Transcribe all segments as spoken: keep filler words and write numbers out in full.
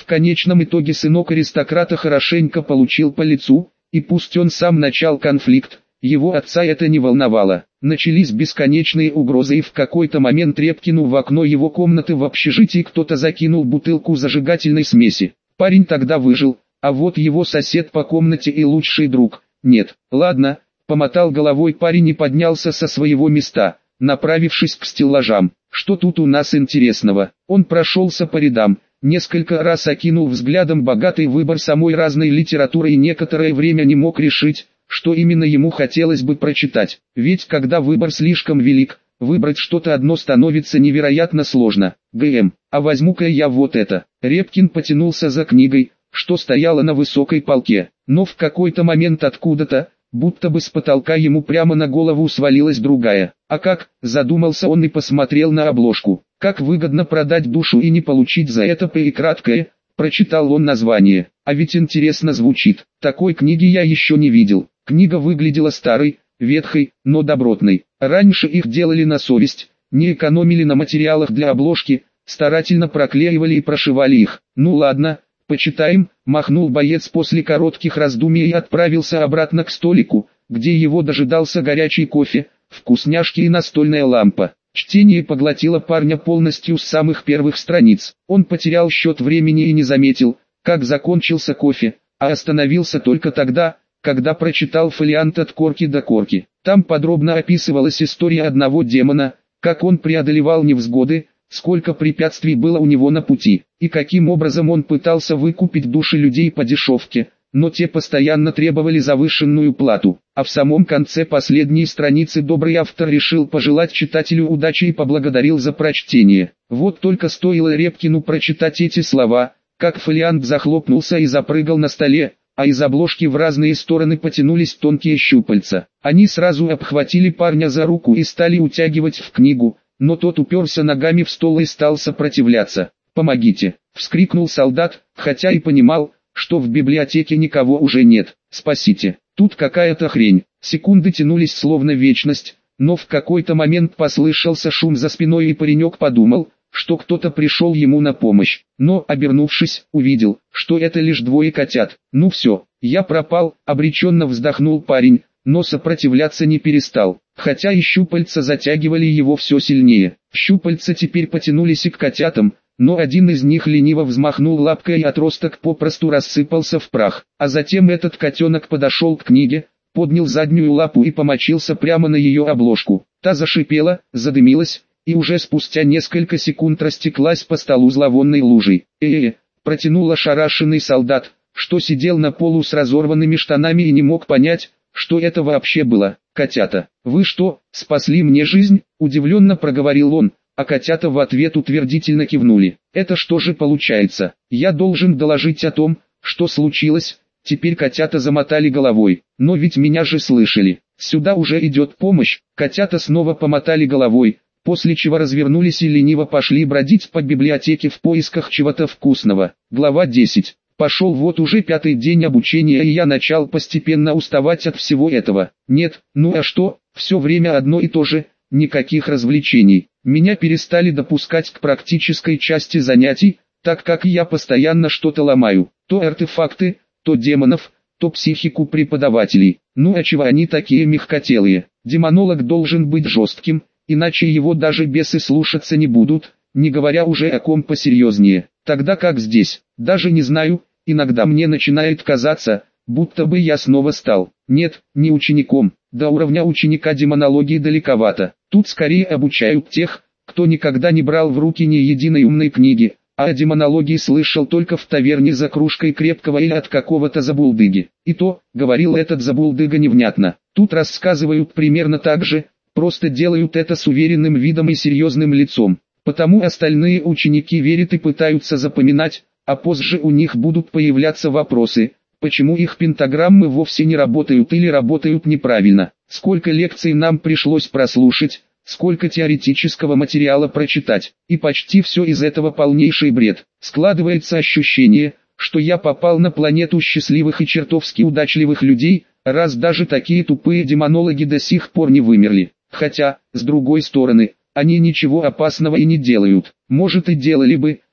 конечном итоге сынок аристократа хорошенько получил по лицу, и пусть он сам начал конфликт, его отца это не волновало. Начались бесконечные угрозы, и в какой-то момент Репкину в окно его комнаты в общежитии кто-то закинул бутылку зажигательной смеси. Парень тогда выжил, а вот его сосед по комнате и лучший друг – нет. Ладно, помотал головой парень и поднялся со своего места, направившись к стеллажам. Что тут у нас интересного? Он прошелся по рядам, несколько раз окинул взглядом богатый выбор самой разной литературы и некоторое время не мог решить, что именно ему хотелось бы прочитать. Ведь когда выбор слишком велик, выбрать что-то одно становится невероятно сложно. ГМ, а возьму-ка я вот это. Репкин потянулся за книгой, что стояла на высокой полке, но в какой-то момент откуда-то, будто бы с потолка ему прямо на голову свалилась другая. А как, задумался он и посмотрел на обложку. Как выгодно продать душу и не получить за это и краткое, прочитал он название. А ведь интересно звучит. Такой книги я еще не видел. Книга выглядела старой, ветхой, но добротной. Раньше их делали на совесть, не экономили на материалах для обложки, старательно проклеивали и прошивали их. Ну ладно, почитаем, махнул боец после коротких раздумий и отправился обратно к столику, где его дожидался горячий кофе, вкусняшки и настольная лампа. Чтение поглотило парня полностью с самых первых страниц. Он потерял счет времени и не заметил, как закончился кофе, а остановился только тогда, когда прочитал фолиант от корки до корки. Там подробно описывалась история одного демона, как он преодолевал невзгоды, сколько препятствий было у него на пути, и каким образом он пытался выкупить души людей по дешевке, но те постоянно требовали завышенную плату. А в самом конце последней страницы добрый автор решил пожелать читателю удачи и поблагодарил за прочтение. Вот только стоило Репкину прочитать эти слова, как фолиант захлопнулся и запрыгал на столе, а из обложки в разные стороны потянулись тонкие щупальца. Они сразу обхватили парня за руку и стали утягивать в книгу, но тот уперся ногами в стол и стал сопротивляться. «Помогите!» — вскрикнул солдат, хотя и понимал, что в библиотеке никого уже нет. «Спасите! Тут какая-то хрень!» Секунды тянулись словно вечность, но в какой-то момент послышался шум за спиной и паренек подумал, что кто-то пришел ему на помощь, но, обернувшись, увидел, что это лишь двое котят. «Ну все, я пропал», — обреченно вздохнул парень, но сопротивляться не перестал, хотя и щупальца затягивали его все сильнее. Щупальца теперь потянулись и к котятам, но один из них лениво взмахнул лапкой и отросток попросту рассыпался в прах. А затем этот котенок подошел к книге, поднял заднюю лапу и помочился прямо на ее обложку. Та зашипела, задымилась, и уже спустя несколько секунд растеклась по столу зловонной лужей. «Э-э-э», протянул ошарашенный солдат, что сидел на полу с разорванными штанами и не мог понять, что это вообще было. «Котята, вы что, спасли мне жизнь?» – удивленно проговорил он, а котята в ответ утвердительно кивнули. «Это что же получается? Я должен доложить о том, что случилось?» Теперь котята замотали головой. «Но ведь меня же слышали. Сюда уже идет помощь». Котята снова помотали головой, после чего развернулись и лениво пошли бродить по библиотеке в поисках чего-то вкусного. Глава десять. Пошел вот уже пятый день обучения, и я начал постепенно уставать от всего этого. Нет, ну а что, все время одно и то же, никаких развлечений. Меня перестали допускать к практической части занятий, так как я постоянно что-то ломаю. То артефакты, то демонов, то психику преподавателей. Ну а чего они такие мягкотелые? Демонолог должен быть жестким, иначе его даже бесы слушаться не будут, не говоря уже о ком посерьезнее. Тогда как здесь, даже не знаю, иногда мне начинает казаться, будто бы я снова стал, нет, не учеником, до уровня ученика демонологии далековато. Тут скорее обучают тех, кто никогда не брал в руки ни единой умной книги, а о демонологии слышал только в таверне за кружкой крепкого или от какого-то забулдыги. И то, говорил этот забулдыга невнятно, тут рассказывают примерно так же, просто делают это с уверенным видом и серьезным лицом. Потому остальные ученики верят и пытаются запоминать, а позже у них будут появляться вопросы, почему их пентаграммы вовсе не работают или работают неправильно. Сколько лекций нам пришлось прослушать, сколько теоретического материала прочитать, и почти все из этого полнейший бред. Складывается ощущение, что я попал на планету счастливых и чертовски удачливых людей, раз даже такие тупые демонологи до сих пор не вымерли. Хотя, с другой стороны, они ничего опасного и не делают. Может и делали бы,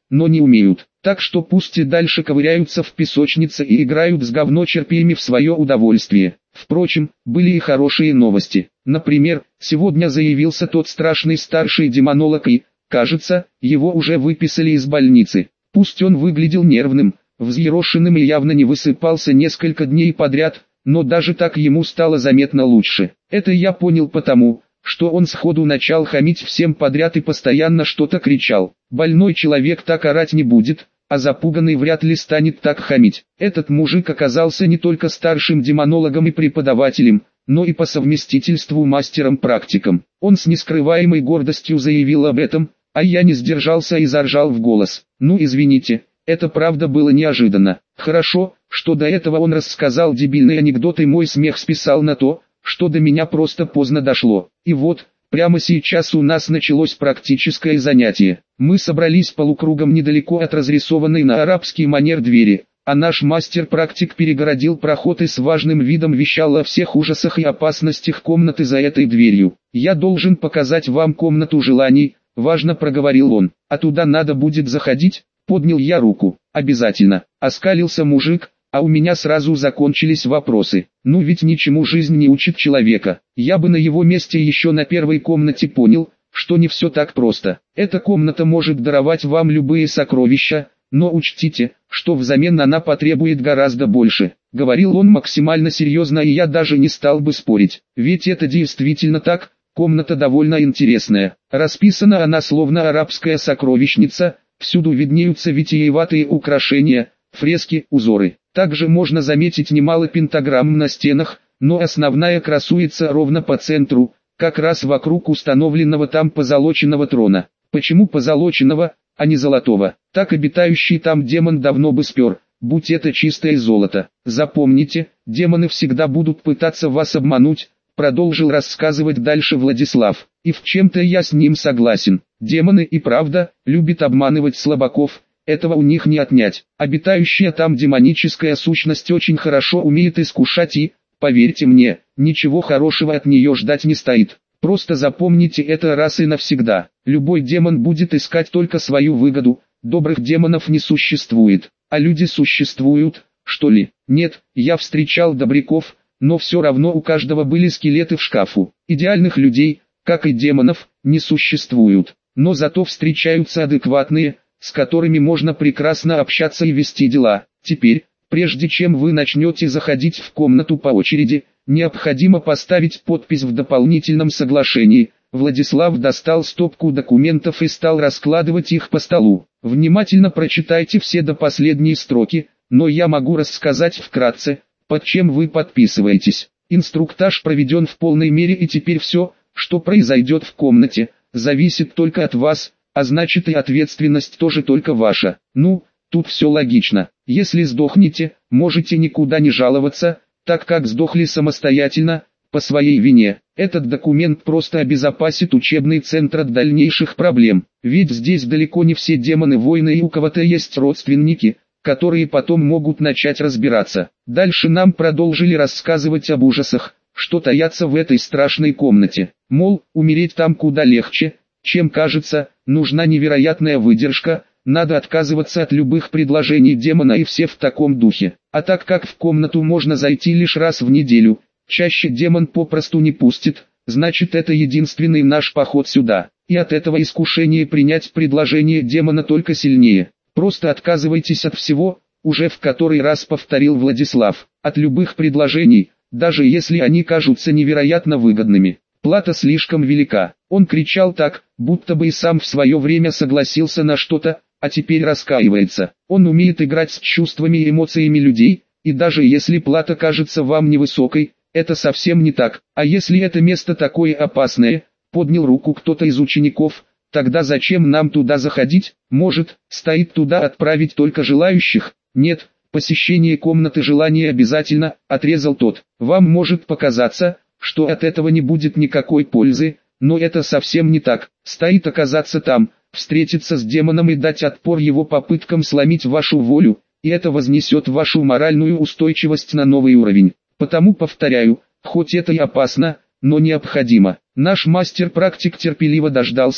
но не умеют. Так что пусть и дальше ковыряются в песочнице и играют с говночерпиями в свое удовольствие. Впрочем, были и хорошие новости. Например, сегодня заявился тот страшный старший демонолог и, кажется, его уже выписали из больницы. Пусть он выглядел нервным, взъерошенным и явно не высыпался несколько дней подряд, но даже так ему стало заметно лучше. Это я понял потому, что он сходу начал хамить всем подряд и постоянно что-то кричал. Больной человек так орать не будет, а запуганный вряд ли станет так хамить. Этот мужик оказался не только старшим демонологом и преподавателем, но и по совместительству мастером-практиком. Он с нескрываемой гордостью заявил об этом, а я не сдержался и заржал в голос. Ну извините, это правда было неожиданно. Хорошо, что до этого он рассказал дебильный анекдот и мой смех списал на то, что до меня просто поздно дошло. И вот, прямо сейчас у нас началось практическое занятие. Мы собрались полукругом недалеко от разрисованной на арабский манер двери, а наш мастер-практик перегородил проход и с важным видом вещал о всех ужасах и опасностях комнаты за этой дверью. «Я должен показать вам комнату желаний», — важно проговорил он. «А туда надо будет заходить?» — поднял я руку. «Обязательно», — оскалился мужик, а у меня сразу закончились вопросы. Ну ведь ничему жизнь не учит человека. Я бы на его месте еще на первой комнате понял, что не все так просто. Эта комната может даровать вам любые сокровища, но учтите, что взамен она потребует гораздо больше. Говорил он максимально серьезно, и я даже не стал бы спорить. Ведь это действительно так, комната довольно интересная. Расписана она словно арабская сокровищница, всюду виднеются витиеватые украшения, фрески, узоры. Также можно заметить немало пентаграмм на стенах, но основная красуется ровно по центру, как раз вокруг установленного там позолоченного трона. Почему позолоченного, а не золотого? Так обитающий там демон давно бы спер, будь это чистое золото. Запомните, демоны всегда будут пытаться вас обмануть, продолжил рассказывать дальше Владислав. И в чем-то я с ним согласен. Демоны и правда любят обманывать слабаков. Этого у них не отнять. Обитающая там демоническая сущность очень хорошо умеет искушать и, поверьте мне, ничего хорошего от нее ждать не стоит. Просто запомните это раз и навсегда. Любой демон будет искать только свою выгоду, добрых демонов не существует. А люди существуют, что ли? Нет, я встречал добряков, но все равно у каждого были скелеты в шкафу. Идеальных людей, как и демонов, не существует. Но зато встречаются адекватные, с которыми можно прекрасно общаться и вести дела. Теперь, прежде чем вы начнете заходить в комнату по очереди, необходимо поставить подпись в дополнительном соглашении. Владислав достал стопку документов и стал раскладывать их по столу. Внимательно прочитайте все до последней строки, но я могу рассказать вкратце, под чем вы подписываетесь. Инструктаж проведен в полной мере, и теперь все, что произойдет в комнате, зависит только от вас. А значит, и ответственность тоже только ваша. Ну, тут все логично. Если сдохнете, можете никуда не жаловаться, так как сдохли самостоятельно, по своей вине. Этот документ просто обезопасит учебный центр от дальнейших проблем. Ведь здесь далеко не все демоны-воины, и у кого-то есть родственники, которые потом могут начать разбираться. Дальше нам продолжили рассказывать об ужасах, что таятся в этой страшной комнате. Мол, умереть там куда легче, чем кажется, нужна невероятная выдержка, надо отказываться от любых предложений демона и все в таком духе. А так как в комнату можно зайти лишь раз в неделю, чаще демон попросту не пустит, значит это единственный наш поход сюда. И от этого искушение принять предложение демона только сильнее. Просто отказывайтесь от всего, уже в который раз повторил Владислав, от любых предложений, даже если они кажутся невероятно выгодными. Плата слишком велика. Он кричал так, будто бы и сам в свое время согласился на что-то, а теперь раскаивается. Он умеет играть с чувствами и эмоциями людей, и даже если плата кажется вам невысокой, это совсем не так. А если это место такое опасное, поднял руку кто-то из учеников, тогда зачем нам туда заходить? Может, стоит туда отправить только желающих? Нет, посещение комнаты желания обязательно, отрезал тот. Вам может показаться, что от этого не будет никакой пользы, но это совсем не так. Стоит оказаться там, встретиться с демоном и дать отпор его попыткам сломить вашу волю, и это вознесет вашу моральную устойчивость на новый уровень. Потому повторяю, хоть это и опасно, но необходимо. Наш мастер-практик терпеливо дождался,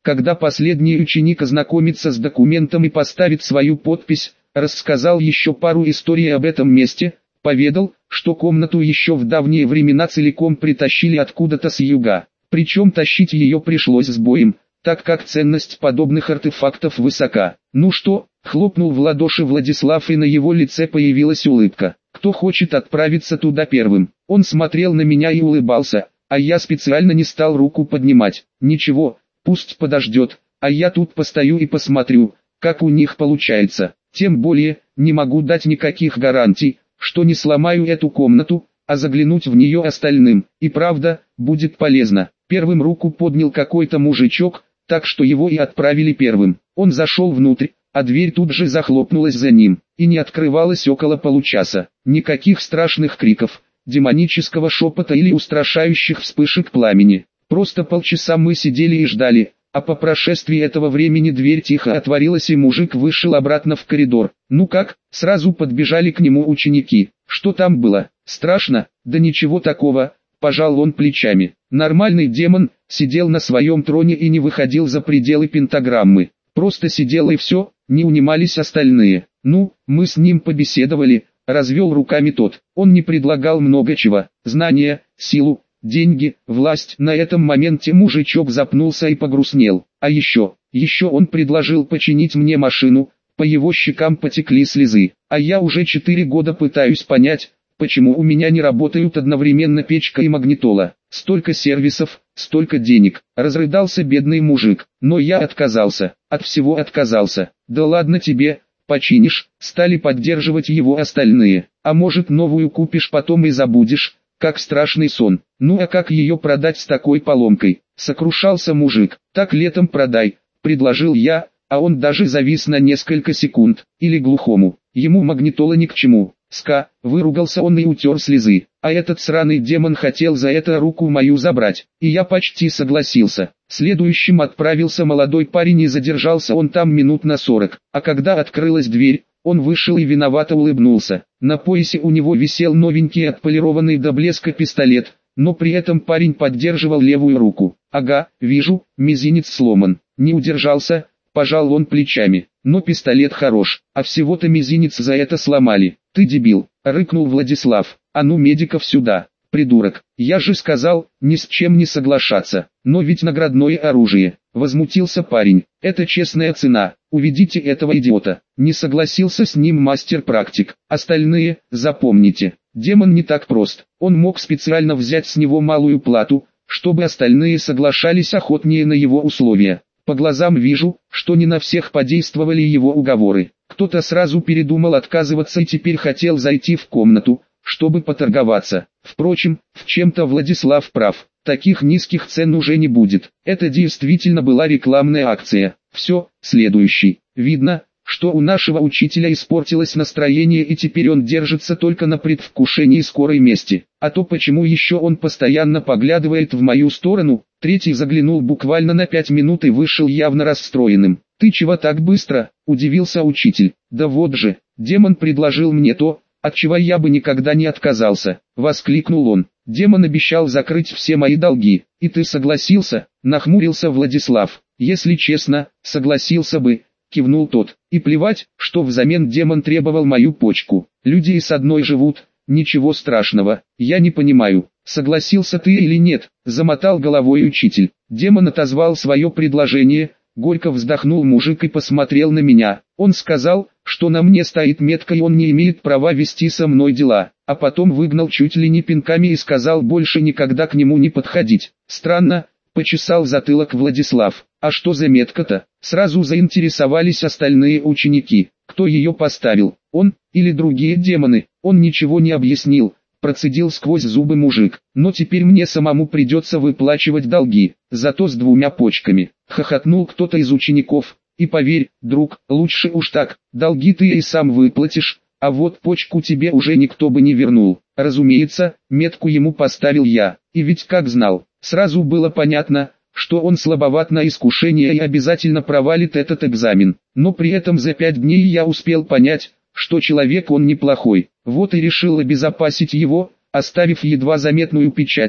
когда последний ученик ознакомится с документом и поставит свою подпись, рассказал еще пару историй об этом месте, поведал, что комнату еще в давние времена целиком притащили откуда-то с юга, причем тащить ее пришлось с боем, так как ценность подобных артефактов высока. «Ну что?» — хлопнул в ладоши Владислав, и на его лице появилась улыбка. «Кто хочет отправиться туда первым?» Он смотрел на меня и улыбался, а я специально не стал руку поднимать. «Ничего, пусть подождет, а я тут постою и посмотрю, как у них получается. Тем более, не могу дать никаких гарантий, что не сломаю эту комнату, а заглянуть в нее остальным, и правда, будет полезно». Первым руку поднял какой-то мужичок, так что его и отправили первым. Он зашел внутрь, а дверь тут же захлопнулась за ним, и не открывалась около получаса. Никаких страшных криков, демонического шепота или устрашающих вспышек пламени. Просто полчаса мы сидели и ждали, а по прошествии этого времени дверь тихо отворилась и мужик вышел обратно в коридор. «Ну как?» — сразу подбежали к нему ученики. «Что там было? Страшно?» «Да ничего такого», — пожал он плечами. Нормальный демон, сидел на своем троне и не выходил за пределы пентаграммы. Просто сидел и все, не унимались остальные. «Ну, мы с ним побеседовали», — развел руками тот. «Он не предлагал много чего. Знания, силу, деньги, власть». На этом моменте мужичок запнулся и погрустнел. «А еще, еще он предложил починить мне машину». По его щекам потекли слезы. «А я уже четыре года пытаюсь понять, почему у меня не работают одновременно печка и магнитола. Столько сервисов, столько денег». Разрыдался бедный мужик. Но я отказался, от всего отказался. «Да ладно тебе, починишь», стали поддерживать его остальные. «А может, новую купишь, потом и забудешь, как страшный сон». «Ну а как ее продать с такой поломкой?» Сокрушался мужик. «Так летом продай», предложил я, а он даже завис на несколько секунд. Или глухому, ему магнитола ни к чему. «Ска», выругался он и утер слезы. «А этот сраный демон хотел за это руку мою забрать, и я почти согласился». Следующим отправился молодой парень, и задержался он там минут на сорок. А когда открылась дверь, он вышел и виновато улыбнулся. На поясе у него висел новенький отполированный до блеска пистолет, но при этом парень поддерживал левую руку. «Ага, вижу, мизинец сломан». Не удержался, пожал он плечами. «Но пистолет хорош, а всего-то мизинец за это сломали». «Ты дебил», — рыкнул Владислав. «А ну медиков сюда, придурок. Я же сказал, ни с чем не соглашаться». «Но ведь наградное оружие», — возмутился парень. «Это честная цена, уведите этого идиота». Не согласился с ним мастер-практик. «Остальные, запомните, демон не так прост. Он мог специально взять с него малую плату, чтобы остальные соглашались охотнее на его условия. По глазам вижу, что не на всех подействовали его уговоры. Кто-то сразу передумал отказываться и теперь хотел зайти в комнату, чтобы поторговаться. Впрочем, в чем-то Владислав прав. Таких низких цен уже не будет. Это действительно была рекламная акция. Все, следующий. Видно, что у нашего учителя испортилось настроение, и теперь он держится только на предвкушении скорой мести. А то почему еще он постоянно поглядывает в мою сторону? Третий заглянул буквально на пять минут и вышел явно расстроенным. «Ты чего так быстро?» – удивился учитель. «Да вот же, демон предложил мне то, от чего я бы никогда не отказался», – воскликнул он. «Демон обещал закрыть все мои долги, и ты согласился?» – нахмурился Владислав. «Если честно, согласился бы», – кивнул тот. «И плевать, что взамен демон требовал мою почку. Люди и с одной живут, ничего страшного. Я не понимаю, согласился ты или нет?» – замотал головой учитель. Демон отозвал свое предложение. Горько вздохнул мужик и посмотрел на меня. Он сказал, что на мне стоит метка и он не имеет права вести со мной дела. А потом выгнал чуть ли не пинками и сказал больше никогда к нему не подходить. Странно, почесал затылок Владислав. А что за метка-то? Сразу заинтересовались остальные ученики. Кто ее поставил? Он или другие демоны? Он ничего не объяснил. Процедил сквозь зубы мужик. «Но теперь мне самому придется выплачивать долги, зато с двумя почками», — хохотнул кто-то из учеников. «И поверь, друг, лучше уж так, долги ты и сам выплатишь, а вот почку тебе уже никто бы не вернул». Разумеется, метку ему поставил я, и ведь как знал, сразу было понятно, что он слабоват на искушение и обязательно провалит этот экзамен. Но при этом за пять дней я успел понять, что человек он неплохой. Вот и решил обезопасить его, оставив едва заметную печать,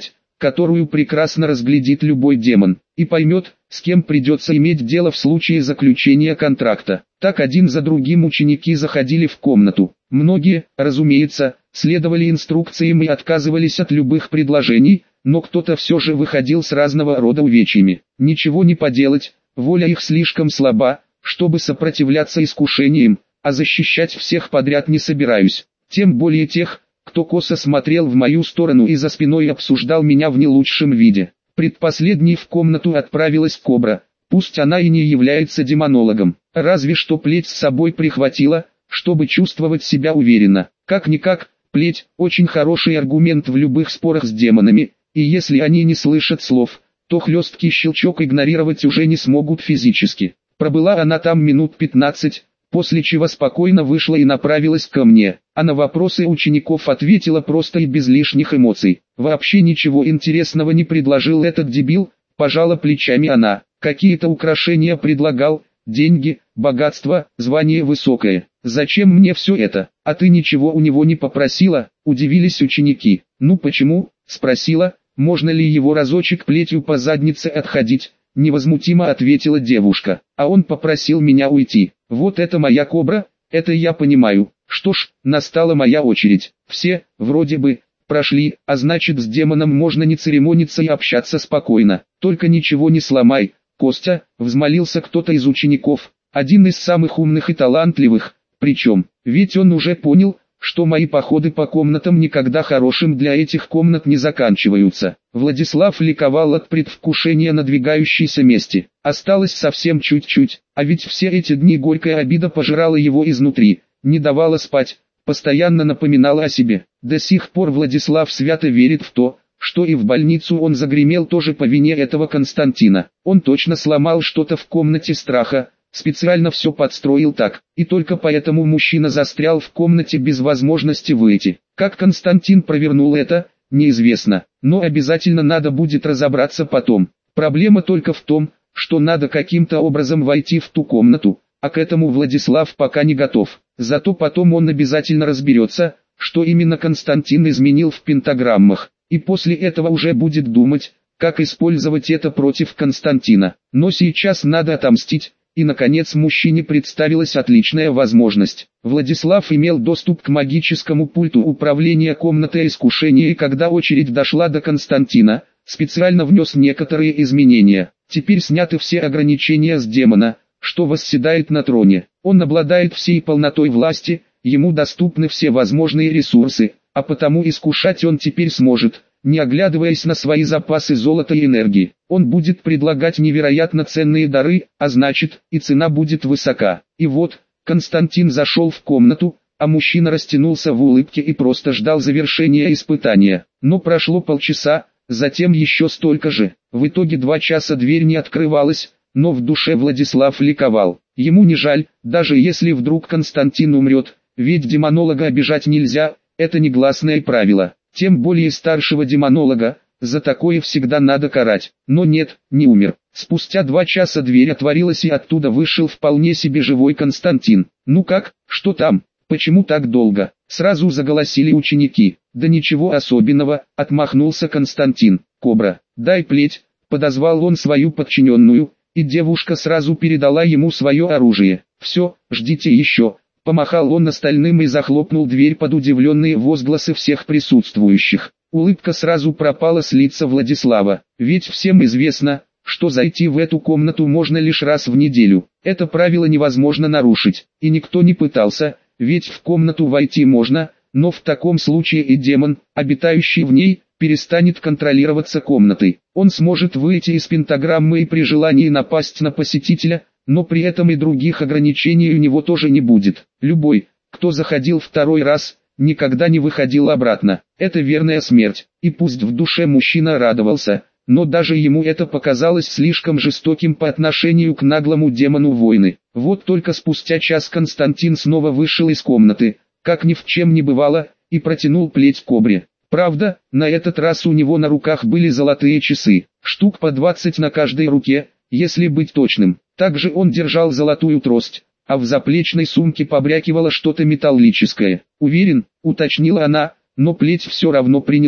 которую прекрасно разглядит любой демон, и поймет, с кем придется иметь дело в случае заключения контракта. Так один за другим ученики заходили в комнату. Многие, разумеется, следовали инструкциям и отказывались от любых предложений, но кто-то все же выходил с разного рода увечьями. Ничего не поделать, воля их слишком слаба, чтобы сопротивляться искушениям, а защищать всех подряд не собираюсь. Тем более тех, кто косо смотрел в мою сторону и за спиной обсуждал меня в не лучшем виде. Предпоследней в комнату отправилась Кобра, пусть она и не является демонологом, разве что плеть с собой прихватила, чтобы чувствовать себя уверенно. Как-никак, плеть – очень хороший аргумент в любых спорах с демонами, и если они не слышат слов, то хлесткий щелчок игнорировать уже не смогут физически. Пробыла она там минут пятнадцать, после чего спокойно вышла и направилась ко мне, а на вопросы учеников ответила просто и без лишних эмоций. Вообще ничего интересного не предложил этот дебил, пожала плечами она. Какие-то украшения предлагал, деньги, богатство, звание высокое. Зачем мне все это? А ты ничего у него не попросила? Удивились ученики. Ну почему? Спросила, можно ли его разочек плетью по заднице отходить? Невозмутимо ответила девушка. А он попросил меня уйти. Вот это моя Кобра, это я понимаю. Что ж, настала моя очередь. Все, вроде бы, прошли, а значит с демоном можно не церемониться и общаться спокойно. Только ничего не сломай, Костя, взмолился кто-то из учеников. Один из самых умных и талантливых, причем, ведь он уже понял, что мои походы по комнатам никогда хорошим для этих комнат не заканчиваются. Владислав ликовал от предвкушения надвигающейся мести. Осталось совсем чуть-чуть, а ведь все эти дни горькая обида пожирала его изнутри, не давала спать, постоянно напоминала о себе. До сих пор Владислав свято верит в то, что и в больницу он загремел тоже по вине этого Константина. Он точно сломал что-то в комнате страха, специально все подстроил так, и только поэтому мужчина застрял в комнате без возможности выйти. Как Константин провернул это, неизвестно, но обязательно надо будет разобраться потом. Проблема только в том, что надо каким-то образом войти в ту комнату, а к этому Владислав пока не готов. Зато потом он обязательно разберется, что именно Константин изменил в пентаграммах, и после этого уже будет думать, как использовать это против Константина. Но сейчас надо отомстить. И наконец мужчине представилась отличная возможность. Владислав имел доступ к магическому пульту управления комнатой искушения, и когда очередь дошла до Константина, специально внес некоторые изменения. Теперь сняты все ограничения с демона, что восседает на троне. Он обладает всей полнотой власти, ему доступны все возможные ресурсы, а потому искушать он теперь сможет, не оглядываясь на свои запасы золота и энергии. Он будет предлагать невероятно ценные дары, а значит, и цена будет высока. И вот, Константин зашел в комнату, а мужчина растянулся в улыбке и просто ждал завершения испытания. Но прошло полчаса, затем еще столько же. В итоге два часа дверь не открывалась, но в душе Владислав ликовал. Ему не жаль, даже если вдруг Константин умрет, ведь демонолога обижать нельзя, это негласное правило. Тем более старшего демонолога, за такое всегда надо карать. Но нет, не умер. Спустя два часа дверь отворилась и оттуда вышел вполне себе живой Константин. «Ну как, что там? Почему так долго?» Сразу заголосили ученики. «Да ничего особенного», — отмахнулся Константин. «Кобра, дай плеть», — подозвал он свою подчиненную, и девушка сразу передала ему свое оружие. «Все, ждите еще». Помахал он остальным и захлопнул дверь под удивленные возгласы всех присутствующих. Улыбка сразу пропала с лица Владислава, ведь всем известно, что зайти в эту комнату можно лишь раз в неделю. Это правило невозможно нарушить, и никто не пытался, ведь в комнату войти можно, но в таком случае и демон, обитающий в ней, перестанет контролироваться комнатой. Он сможет выйти из пентаграммы и при желании напасть на посетителя, но при этом и других ограничений у него тоже не будет. Любой, кто заходил второй раз, никогда не выходил обратно. Это верная смерть. И пусть в душе мужчина радовался, но даже ему это показалось слишком жестоким по отношению к наглому демону войны. Вот только спустя час Константин снова вышел из комнаты, как ни в чем не бывало, и протянул плеть Кобре. Правда, на этот раз у него на руках были золотые часы, штук по двадцать на каждой руке, если быть точным. Также он держал золотую трость, а в заплечной сумке побрякивало что-то металлическое. «Уверен», — уточнила она, но плеть все равно приняла.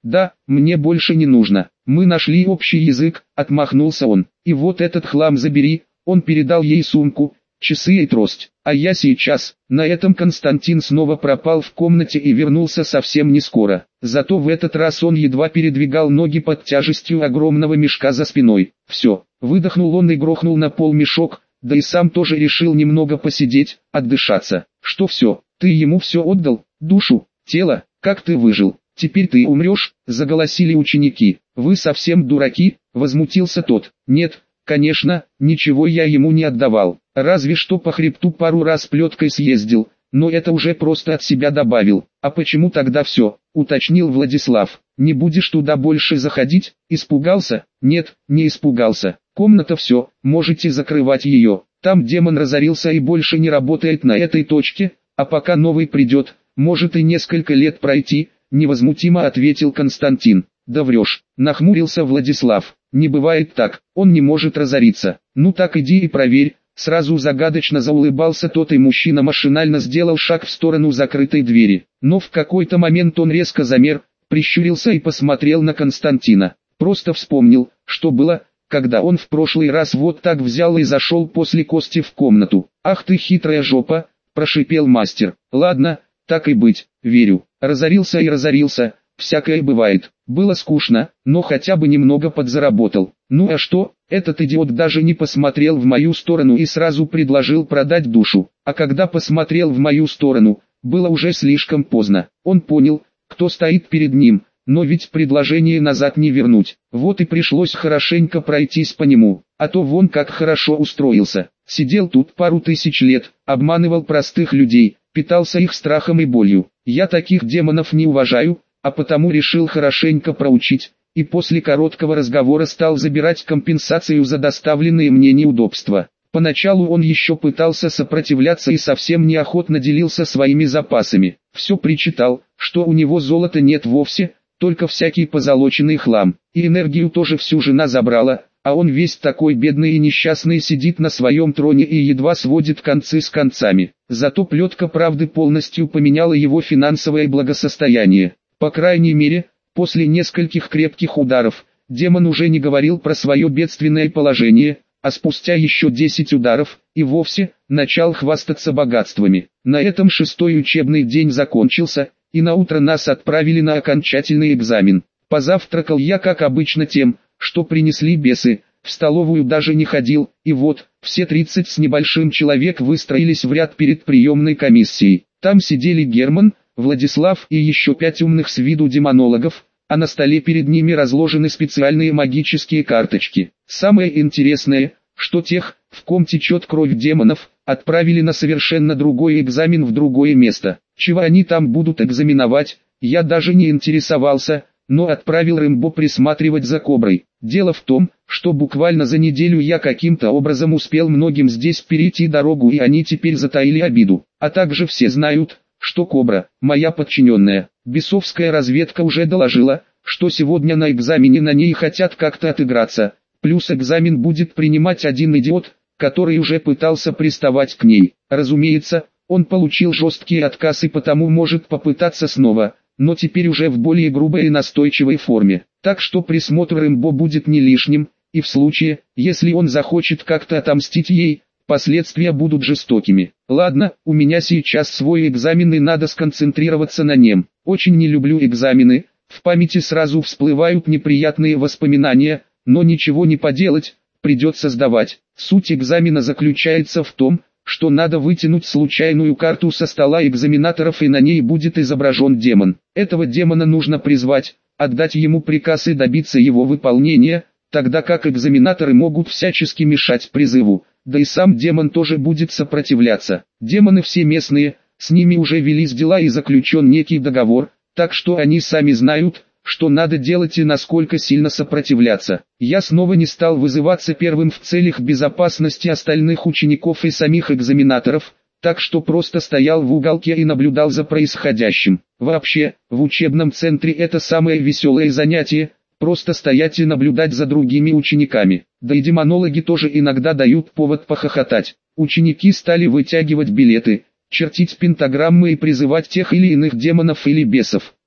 Да, мне больше не нужно. Мы нашли общий язык, отмахнулся он. И вот этот хлам забери. Он передал ей сумку, часы и трость. А я сейчас. На этом Константин снова пропал в комнате и вернулся совсем не скоро. Зато в этот раз он едва передвигал ноги под тяжестью огромного мешка за спиной. Все, выдохнул он и грохнул на пол мешок, да и сам тоже решил немного посидеть, отдышаться. Что все, ты ему все отдал, душу, тело, как ты выжил? Теперь ты умрешь, заголосили ученики. Вы совсем дураки, возмутился тот. Нет, конечно, ничего я ему не отдавал, разве что по хребту пару раз плеткой съездил, но это уже просто от себя добавил. А почему тогда все, уточнил Владислав. Не будешь туда больше заходить? Испугался? Нет, не испугался. Комната все, можете закрывать ее. Там демон разорился и больше не работает на этой точке, а пока новый придет, может и несколько лет пройти, невозмутимо ответил Константин. Да врешь, нахмурился Владислав. Не бывает так, он не может разориться. Ну так иди и проверь. Сразу загадочно заулыбался тот, и мужчина машинально сделал шаг в сторону закрытой двери. Но в какой-то момент он резко замер, прищурился и посмотрел на Константина. Просто вспомнил, что было, когда он в прошлый раз вот так взял и зашел после Кости в комнату. «Ах ты хитрая жопа!» – прошипел мастер. «Ладно, так и быть, верю. Разорился и разорился, всякое бывает. Было скучно, но хотя бы немного подзаработал. Ну а что, этот идиот даже не посмотрел в мою сторону и сразу предложил продать душу. А когда посмотрел в мою сторону, было уже слишком поздно. Он понял, кто стоит перед ним, но ведь предложение назад не вернуть. Вот и пришлось хорошенько пройтись по нему, а то вон как хорошо устроился. Сидел тут пару тысяч лет, обманывал простых людей, питался их страхом и болью. Я таких демонов не уважаю, а потому решил хорошенько проучить, и после короткого разговора стал забирать компенсацию за доставленные мне неудобства. Поначалу он еще пытался сопротивляться и совсем неохотно делился своими запасами. Все причитал, что у него золота нет вовсе, только всякий позолоченный хлам, и энергию тоже всю жена забрала, а он весь такой бедный и несчастный сидит на своем троне и едва сводит концы с концами. Зато плетка правды полностью поменяла его финансовое благосостояние. По крайней мере, после нескольких крепких ударов, демон уже не говорил про свое бедственное положение, а спустя еще десять ударов, и вовсе, начал хвастаться богатствами. На этом шестой учебный день закончился, и на утро нас отправили на окончательный экзамен. Позавтракал я как обычно тем, что принесли бесы, в столовую даже не ходил, и вот, все тридцать с небольшим человек выстроились в ряд перед приемной комиссией. Там сидели Герман, Владислав и еще пять умных с виду демонологов, а на столе перед ними разложены специальные магические карточки. Самое интересное, что тех, в ком течет кровь демонов, отправили на совершенно другой экзамен в другое место. Чего они там будут экзаменовать, я даже не интересовался, но отправил Рэмбо присматривать за Коброй. Дело в том, что буквально за неделю я каким-то образом успел многим здесь перейти дорогу, и они теперь затаили обиду. А также все знают, что Кобра, моя подчиненная, бесовская разведка уже доложила, что сегодня на экзамене на ней хотят как-то отыграться, плюс экзамен будет принимать один идиот, который уже пытался приставать к ней. Разумеется, он получил жесткий отказ и потому может попытаться снова, но теперь уже в более грубой и настойчивой форме. Так что присмотр Рэмбо будет не лишним, и в случае, если он захочет как-то отомстить ей, последствия будут жестокими. Ладно, у меня сейчас свой экзамен и надо сконцентрироваться на нем. Очень не люблю экзамены, в памяти сразу всплывают неприятные воспоминания, но ничего не поделать, придется сдавать. Суть экзамена заключается в том, что надо вытянуть случайную карту со стола экзаменаторов, и на ней будет изображен демон. Этого демона нужно призвать, отдать ему приказ и добиться его выполнения, тогда как экзаменаторы могут всячески мешать призыву. Да и сам демон тоже будет сопротивляться. Демоны все местные, с ними уже велись дела и заключен некий договор, так что они сами знают, что надо делать и насколько сильно сопротивляться. Я снова не стал вызываться первым в целях безопасности остальных учеников и самих экзаменаторов, так что просто стоял в уголке и наблюдал за происходящим. Вообще, в учебном центре это самое веселое занятие, просто стоять и наблюдать за другими учениками. Да и демонологи тоже иногда дают повод похохотать. Ученики стали вытягивать билеты, чертить пентаграммы и призывать тех или иных демонов или бесов.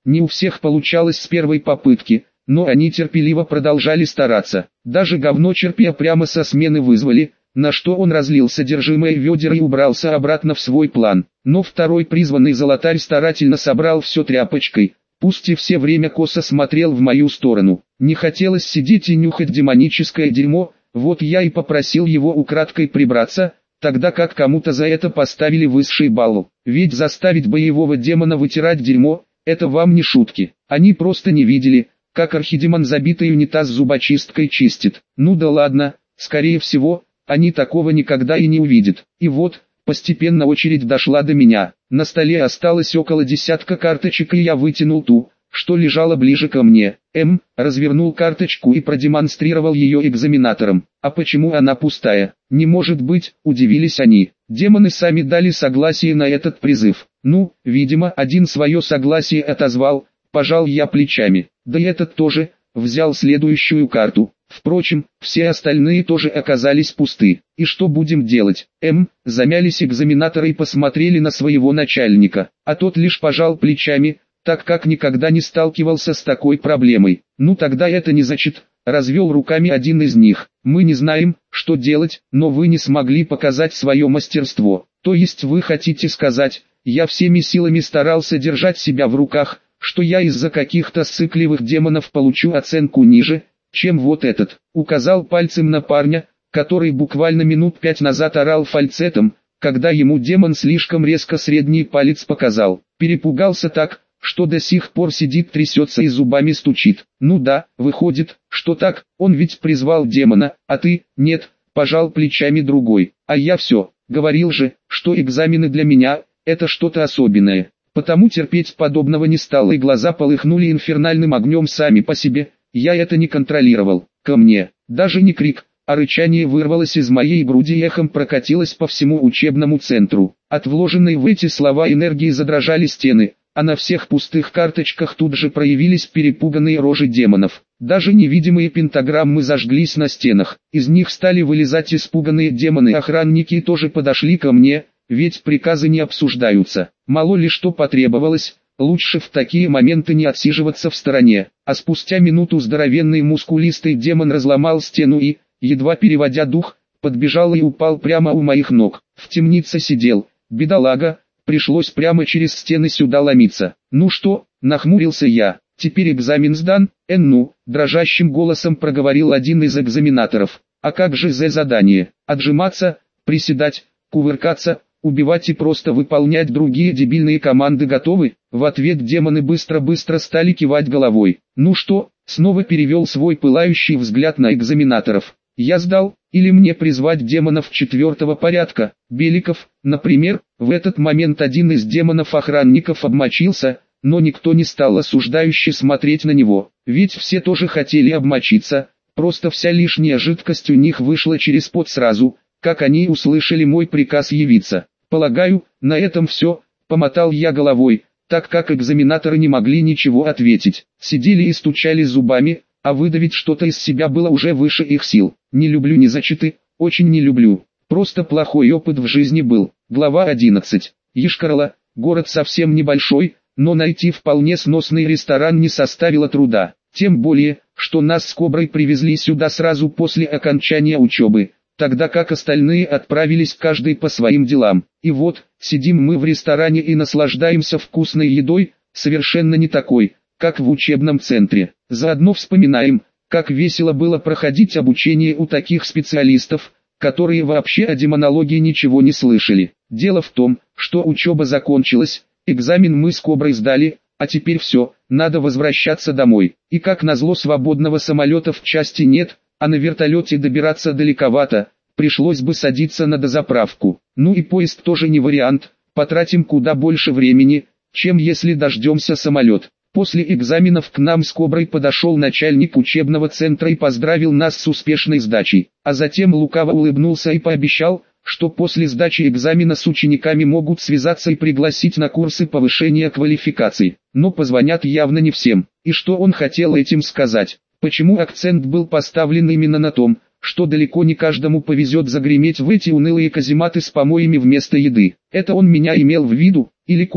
Не у всех получалось с первой попытки, но они терпеливо продолжали стараться. Даже говно черпя прямо со смены вызвали, на что он разлил содержимое ведер и убрался обратно в свой план. Но второй призванный золотарь старательно собрал все тряпочкой, пусть и все время косо смотрел в мою сторону. Не хотелось сидеть и нюхать демоническое дерьмо, вот я и попросил его украдкой прибраться, тогда как кому-то за это поставили высший балл. Ведь заставить боевого демона вытирать дерьмо, это вам не шутки. Они просто не видели, как архидемон забитый унитаз зубочисткой чистит. Ну да ладно, скорее всего, они такого никогда и не увидят. И вот, постепенно очередь дошла до меня. На столе осталось около десятка карточек, и я вытянул ту, что лежала ближе ко мне. М, развернул карточку и продемонстрировал ее экзаменаторам. А почему она пустая? Не может быть, удивились они. Демоны сами дали согласие на этот призыв. Ну, видимо, один свое согласие отозвал, пожал я плечами. Да и этот тоже, взял следующую карту. Впрочем, все остальные тоже оказались пусты. И что будем делать? М, замялись экзаменаторы и посмотрели на своего начальника. А тот лишь пожал плечами, так как никогда не сталкивался с такой проблемой. Ну тогда это не зачет, развел руками один из них. Мы не знаем, что делать, но вы не смогли показать свое мастерство. То есть вы хотите сказать, я всеми силами старался держать себя в руках, что я из-за каких-то сыкливых демонов получу оценку ниже, чем вот этот. Указал пальцем на парня, который буквально минут пять назад орал фальцетом, когда ему демон слишком резко средний палец показал. Перепугался так, что до сих пор сидит, трясется и зубами стучит. Ну да, выходит, что так, он ведь призвал демона, а ты, нет, пожал плечами другой. А я все, говорил же, что экзамены для меня, это что-то особенное. Потому терпеть подобного не стал, и глаза полыхнули инфернальным огнем сами по себе, я это не контролировал. Ко мне, даже не крик, а рычание вырвалось из моей груди и эхом прокатилось по всему учебному центру. От вложенной в эти слова энергии задрожали стены, а на всех пустых карточках тут же проявились перепуганные рожи демонов. Даже невидимые пентаграммы зажглись на стенах, из них стали вылезать испуганные демоны-охранники и тоже подошли ко мне, ведь приказы не обсуждаются. Мало ли что потребовалось, лучше в такие моменты не отсиживаться в стороне. А спустя минуту здоровенный мускулистый демон разломал стену и, едва переводя дух, подбежал и упал прямо у моих ног. В темнице сидел, бедолага, пришлось прямо через стены сюда ломиться. Ну что, нахмурился я, теперь экзамен сдан, эн ну, дрожащим голосом проговорил один из экзаменаторов. А как же за задание? Отжиматься, приседать, кувыркаться, убивать и просто выполнять другие дебильные команды готовы? В ответ демоны быстро-быстро стали кивать головой. Ну что, снова перевел свой пылающий взгляд на экзаменаторов. Я сдал, или мне призвать демонов четвертого порядка? Беликов, например. В этот момент один из демонов-охранников обмочился, но никто не стал осуждающе смотреть на него, ведь все тоже хотели обмочиться, просто вся лишняя жидкость у них вышла через пот сразу, как они услышали мой приказ явиться. Полагаю, на этом все, помотал я головой, так как экзаменаторы не могли ничего ответить. Сидели и стучали зубами, а выдавить что-то из себя было уже выше их сил. Не люблю ни зачеты, очень не люблю. Просто плохой опыт в жизни был. Глава одиннадцать. Йошкар-Ола, город совсем небольшой, но найти вполне сносный ресторан не составило труда. Тем более, что нас с Коброй привезли сюда сразу после окончания учебы, тогда как остальные отправились каждый по своим делам. И вот, сидим мы в ресторане и наслаждаемся вкусной едой, совершенно не такой, как в учебном центре. Заодно вспоминаем, как весело было проходить обучение у таких специалистов, которые вообще о демонологии ничего не слышали. Дело в том, что учеба закончилась, экзамен мы с Коброй сдали, а теперь все, надо возвращаться домой. И как назло свободного самолета в части нет, а на вертолете добираться далековато, пришлось бы садиться на дозаправку. Ну и поезд тоже не вариант, потратим куда больше времени, чем если дождемся самолет. После экзаменов к нам с Коброй подошел начальник учебного центра и поздравил нас с успешной сдачей, а затем лукаво улыбнулся и пообещал, что после сдачи экзамена с учениками могут связаться и пригласить на курсы повышения квалификации. Но позвонят явно не всем. И что он хотел этим сказать? Почему акцент был поставлен именно на том, что далеко не каждому повезет загреметь в эти унылые казематы с помоями вместо еды? Это он меня имел в виду, или Кобру?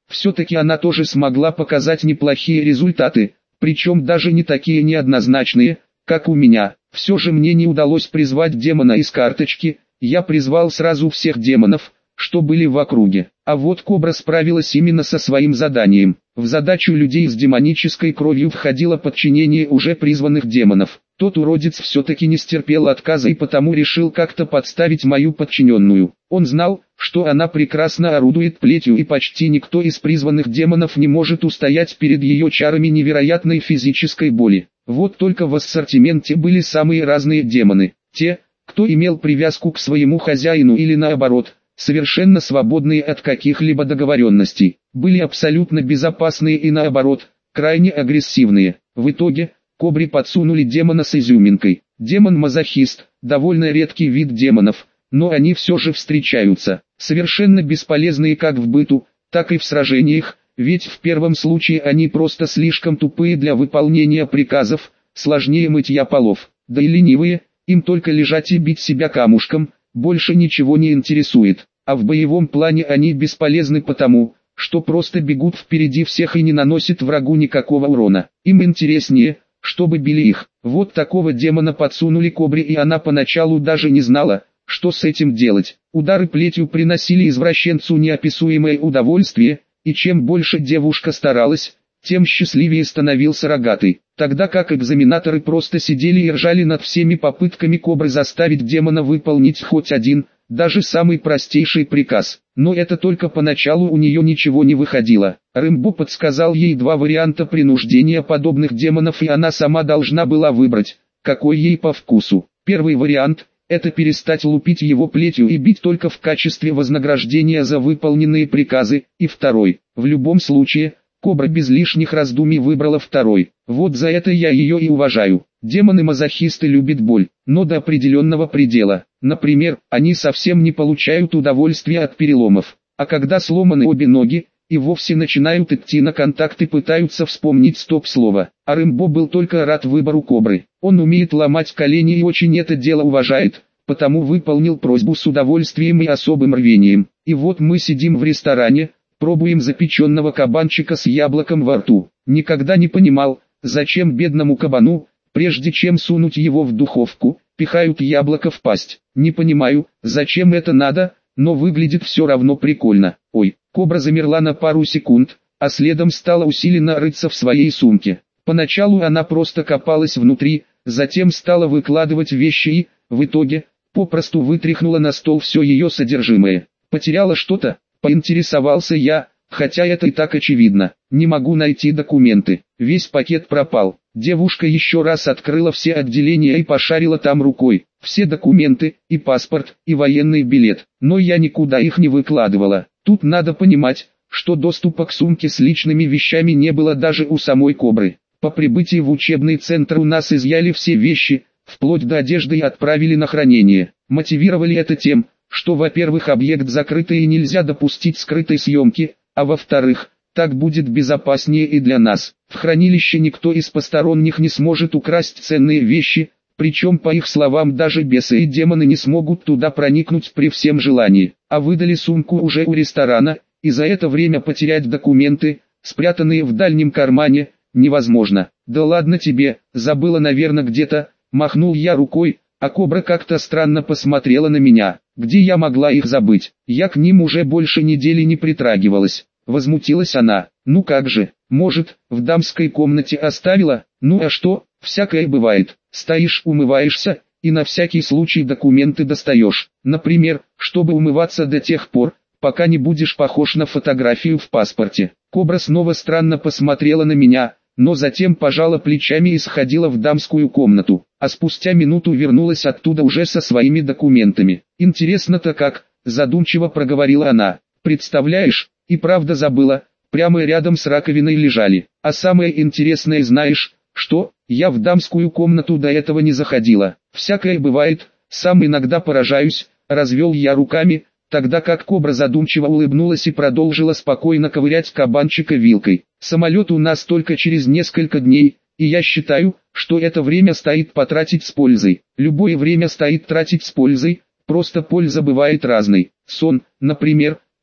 Все-таки она тоже смогла показать неплохие результаты, причем даже не такие неоднозначные, как у меня. Все же мне не удалось призвать демона из карточки, я призвал сразу всех демонов, что были в округе. А вот Кобра справилась именно со своим заданием. В задачу людей с демонической кровью входило подчинение уже призванных демонов. Тот уродец все-таки не стерпел отказа и потому решил как-то подставить мою подчиненную. Он знал, что она прекрасно орудует плетью и почти никто из призванных демонов не может устоять перед ее чарами невероятной физической боли. Вот только в ассортименте были самые разные демоны. Те, кто имел привязку к своему хозяину или наоборот, совершенно свободные от каких-либо договоренностей, были абсолютно безопасные и наоборот, крайне агрессивные. В итоге, Кобре подсунули демона с изюминкой. Демон-мазохист, довольно редкий вид демонов, но они все же встречаются, совершенно бесполезные как в быту, так и в сражениях, ведь в первом случае они просто слишком тупые для выполнения приказов, сложнее мытья полов, да и ленивые, им только лежать и бить себя камушком, больше ничего не интересует, а в боевом плане они бесполезны потому, что просто бегут впереди всех и не наносят врагу никакого урона. Им интереснее, чтобы били их. Вот такого демона подсунули Кобре, и она поначалу даже не знала, что с этим делать. Удары плетью приносили извращенцу неописуемое удовольствие, и чем больше девушка старалась, тем счастливее становился рогатый. Тогда как экзаменаторы просто сидели и ржали над всеми попытками Кобры заставить демона выполнить хоть один, даже самый простейший приказ. Но это только поначалу у нее ничего не выходило. Рэмбо подсказал ей два варианта принуждения подобных демонов, и она сама должна была выбрать, какой ей по вкусу. Первый вариант – это перестать лупить его плетью и бить только в качестве вознаграждения за выполненные приказы, и второй. В любом случае, Кобра без лишних раздумий выбрала второй. Вот за это я ее и уважаю. Демоны-мазохисты любят боль, но до определенного предела. Например, они совсем не получают удовольствия от переломов. А когда сломаны обе ноги, и вовсе начинают идти на контакт и пытаются вспомнить стоп-слово. А Рэмбо был только рад выбору Кобры. Он умеет ломать колени и очень это дело уважает, потому выполнил просьбу с удовольствием и особым рвением. И вот мы сидим в ресторане, пробуем запеченного кабанчика с яблоком во рту. Никогда не понимал, зачем бедному кабану, прежде чем сунуть его в духовку, пихают яблоко в пасть. Не понимаю, зачем это надо, но выглядит все равно прикольно. Ой, Кобра замерла на пару секунд, а следом стала усиленно рыться в своей сумке. Поначалу она просто копалась внутри, затем стала выкладывать вещи и, в итоге, попросту вытряхнула на стол все ее содержимое. Потеряла что-то? Поинтересовался я, хотя это и так очевидно. Не могу найти документы. Весь пакет пропал. Девушка еще раз открыла все отделения и пошарила там рукой. Все документы, и паспорт, и военный билет. Но я никуда их не выкладывала. Тут надо понимать, что доступа к сумке с личными вещами не было даже у самой Кобры. По прибытии в учебный центр у нас изъяли все вещи, вплоть до одежды, и отправили на хранение. Мотивировали это тем, что, во-первых, объект закрытый и нельзя допустить скрытой съемки, а во-вторых, так будет безопаснее и для нас. В хранилище никто из посторонних не сможет украсть ценные вещи, причем, по их словам, даже бесы и демоны не смогут туда проникнуть при всем желании. А выдали сумку уже у ресторана, и за это время потерять документы, спрятанные в дальнем кармане, невозможно. Да ладно тебе, забыла, наверное, где-то, махнул я рукой, а Кобра как-то странно посмотрела на меня. Где я могла их забыть? Я к ним уже больше недели не притрагивалась. Возмутилась она. Ну как же, может, в дамской комнате оставила? Ну а что, всякое бывает. Стоишь, умываешься, и на всякий случай документы достаешь. Например, чтобы умываться до тех пор, пока не будешь похож на фотографию в паспорте. Кобра снова странно посмотрела на меня, но затем пожала плечами и сходила в дамскую комнату, а спустя минуту вернулась оттуда уже со своими документами. «Интересно-то как», — задумчиво проговорила она. «Представляешь, и правда забыла, прямо рядом с раковиной лежали. А самое интересное, знаешь, что, я в дамскую комнату до этого не заходила. Всякое бывает, сам иногда поражаюсь», — развел я руками, тогда как Кобра задумчиво улыбнулась и продолжила спокойно ковырять кабанчика вилкой. «Самолет у нас только через несколько дней, и я считаю, что это время стоит потратить с пользой. Любое время стоит тратить с пользой, просто польза бывает разной. Сон, например,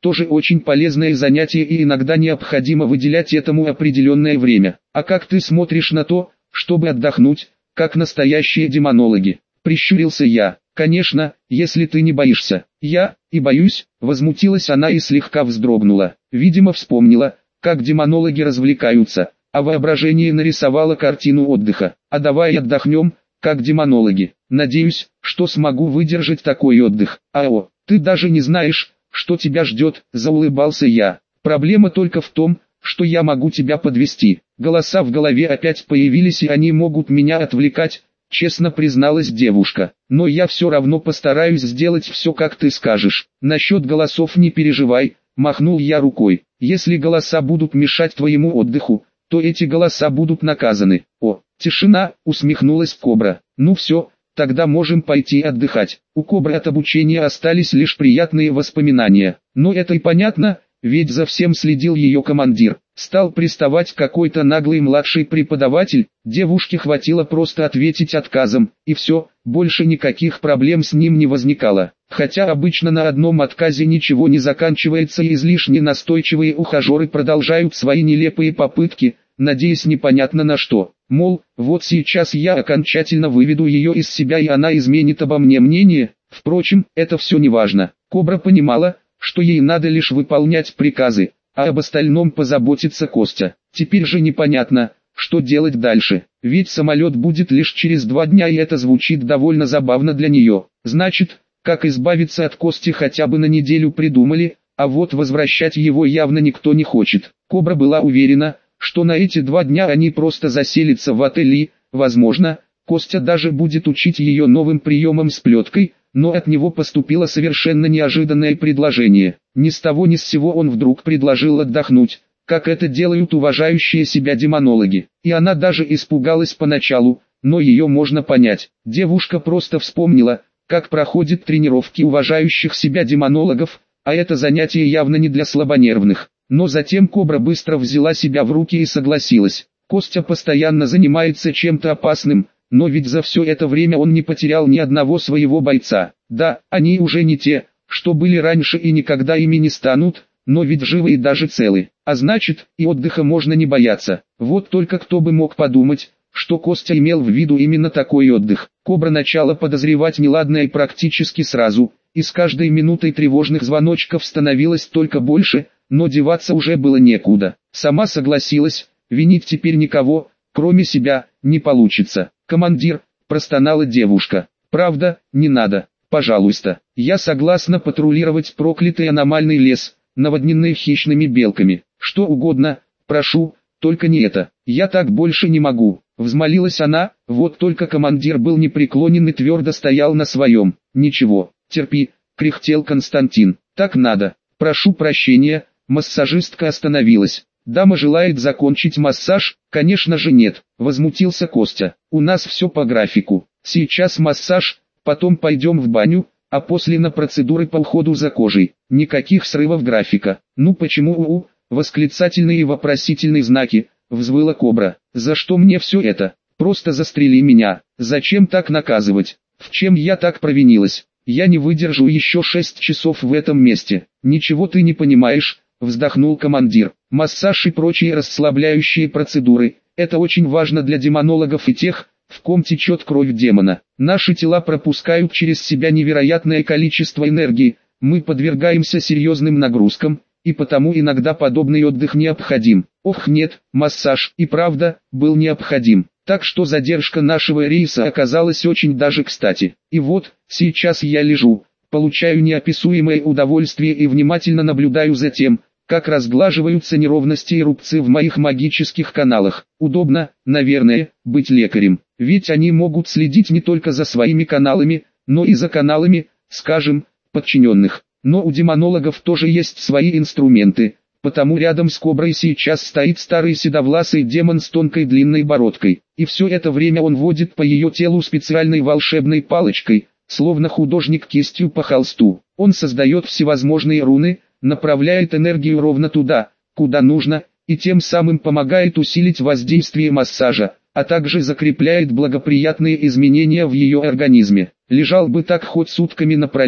тоже очень полезное занятие и иногда необходимо выделять этому определенное время. А как ты смотришь на то, чтобы отдохнуть, как настоящие демонологи? Прищурился я. Конечно, если ты не боишься. Я и боюсь, возмутилась она и слегка вздрогнула. Видимо, вспомнила, как демонологи развлекаются, а воображение нарисовало картину отдыха. А давай отдохнем, как демонологи. Надеюсь, что смогу выдержать такой отдых. Ао, ты даже не знаешь, что тебя ждет, заулыбался я. Проблема только в том, что я могу тебя подвести. Голоса в голове опять появились и они могут меня отвлекать, честно призналась девушка. Но я все равно постараюсь сделать все, как ты скажешь. Насчет голосов не переживай, махнул я рукой. Если голоса будут мешать твоему отдыху, то эти голоса будут наказаны. О, тишина, усмехнулась Кобра. Ну все, тогда можем пойти отдыхать. У Кобры от обучения остались лишь приятные воспоминания. Но это и понятно, ведь за всем следил ее командир. Стал приставать какой-то наглый младший преподаватель, девушке хватило просто ответить отказом, и все, больше никаких проблем с ним не возникало. Хотя обычно на одном отказе ничего не заканчивается и излишне настойчивые ухажеры продолжают свои нелепые попытки, надеясь непонятно на что. Мол, вот сейчас я окончательно выведу ее из себя и она изменит обо мне мнение. Впрочем, это все не важно. Кобра понимала, что ей надо лишь выполнять приказы, а об остальном позаботится Костя. Теперь же непонятно, что делать дальше, ведь самолет будет лишь через два дня и это звучит довольно забавно для нее. Значит, как избавиться от Кости хотя бы на неделю придумали, а вот возвращать его явно никто не хочет. Кобра была уверена, что на эти два дня они просто заселятся в отель и, возможно, Костя даже будет учить ее новым приемам с плеткой, но от него поступило совершенно неожиданное предложение. Ни с того ни с сего он вдруг предложил отдохнуть, как это делают уважающие себя демонологи. И она даже испугалась поначалу, но ее можно понять. Девушка просто вспомнила, как проходят тренировки уважающих себя демонологов, а это занятие явно не для слабонервных. Но затем Кобра быстро взяла себя в руки и согласилась. Костя постоянно занимается чем-то опасным, но ведь за все это время он не потерял ни одного своего бойца. Да, они уже не те, что были раньше и никогда ими не станут, но ведь живы и даже целы. А значит, и отдыха можно не бояться. Вот только кто бы мог подумать, что Костя имел в виду именно такой отдых. Кобра начала подозревать неладное практически сразу, и с каждой минутой тревожных звоночков становилось только больше, но деваться уже было некуда. Сама согласилась, винить теперь никого, кроме себя, не получится. «Командир», – простонала девушка, – «правда, не надо, пожалуйста, я согласна патрулировать проклятый аномальный лес, наводненный хищными белками, что угодно, прошу, только не это, я так больше не могу», – взмолилась она, вот только командир был непреклонен и твердо стоял на своем. «Ничего, терпи», – кряхтел Константин, – «так надо, прошу прощения», – массажистка остановилась. «Дама желает закончить массаж?» «Конечно же нет», — возмутился Костя. «У нас все по графику. Сейчас массаж, потом пойдем в баню, а после на процедуры по уходу за кожей. Никаких срывов графика». «Ну почему у-у?» Восклицательные и вопросительные знаки, взвыла Кобра. «За что мне все это? Просто застрели меня. Зачем так наказывать? В чем я так провинилась? Я не выдержу еще шесть часов в этом месте». «Ничего ты не понимаешь», — вздохнул командир. «Массаж и прочие расслабляющие процедуры – это очень важно для демонологов и тех, в ком течет кровь демона. Наши тела пропускают через себя невероятное количество энергии, мы подвергаемся серьезным нагрузкам, и потому иногда подобный отдых необходим». Ох нет, массаж и правда был необходим. Так что задержка нашего рейса оказалась очень даже кстати. И вот, сейчас я лежу, получаю неописуемое удовольствие и внимательно наблюдаю за тем, как разглаживаются неровности и рубцы в моих магических каналах. Удобно, наверное, быть лекарем, ведь они могут следить не только за своими каналами, но и за каналами, скажем, подчиненных. Но у демонологов тоже есть свои инструменты, потому рядом с Коброй сейчас стоит старый седовласый демон с тонкой длинной бородкой. И все это время он водит по ее телу специальной волшебной палочкой, словно художник кистью по холсту. Он создает всевозможные руны, направляет энергию ровно туда, куда нужно, и тем самым помогает усилить воздействие массажа, а также закрепляет благоприятные изменения в ее организме. Лежал бы так хоть сутками напролет,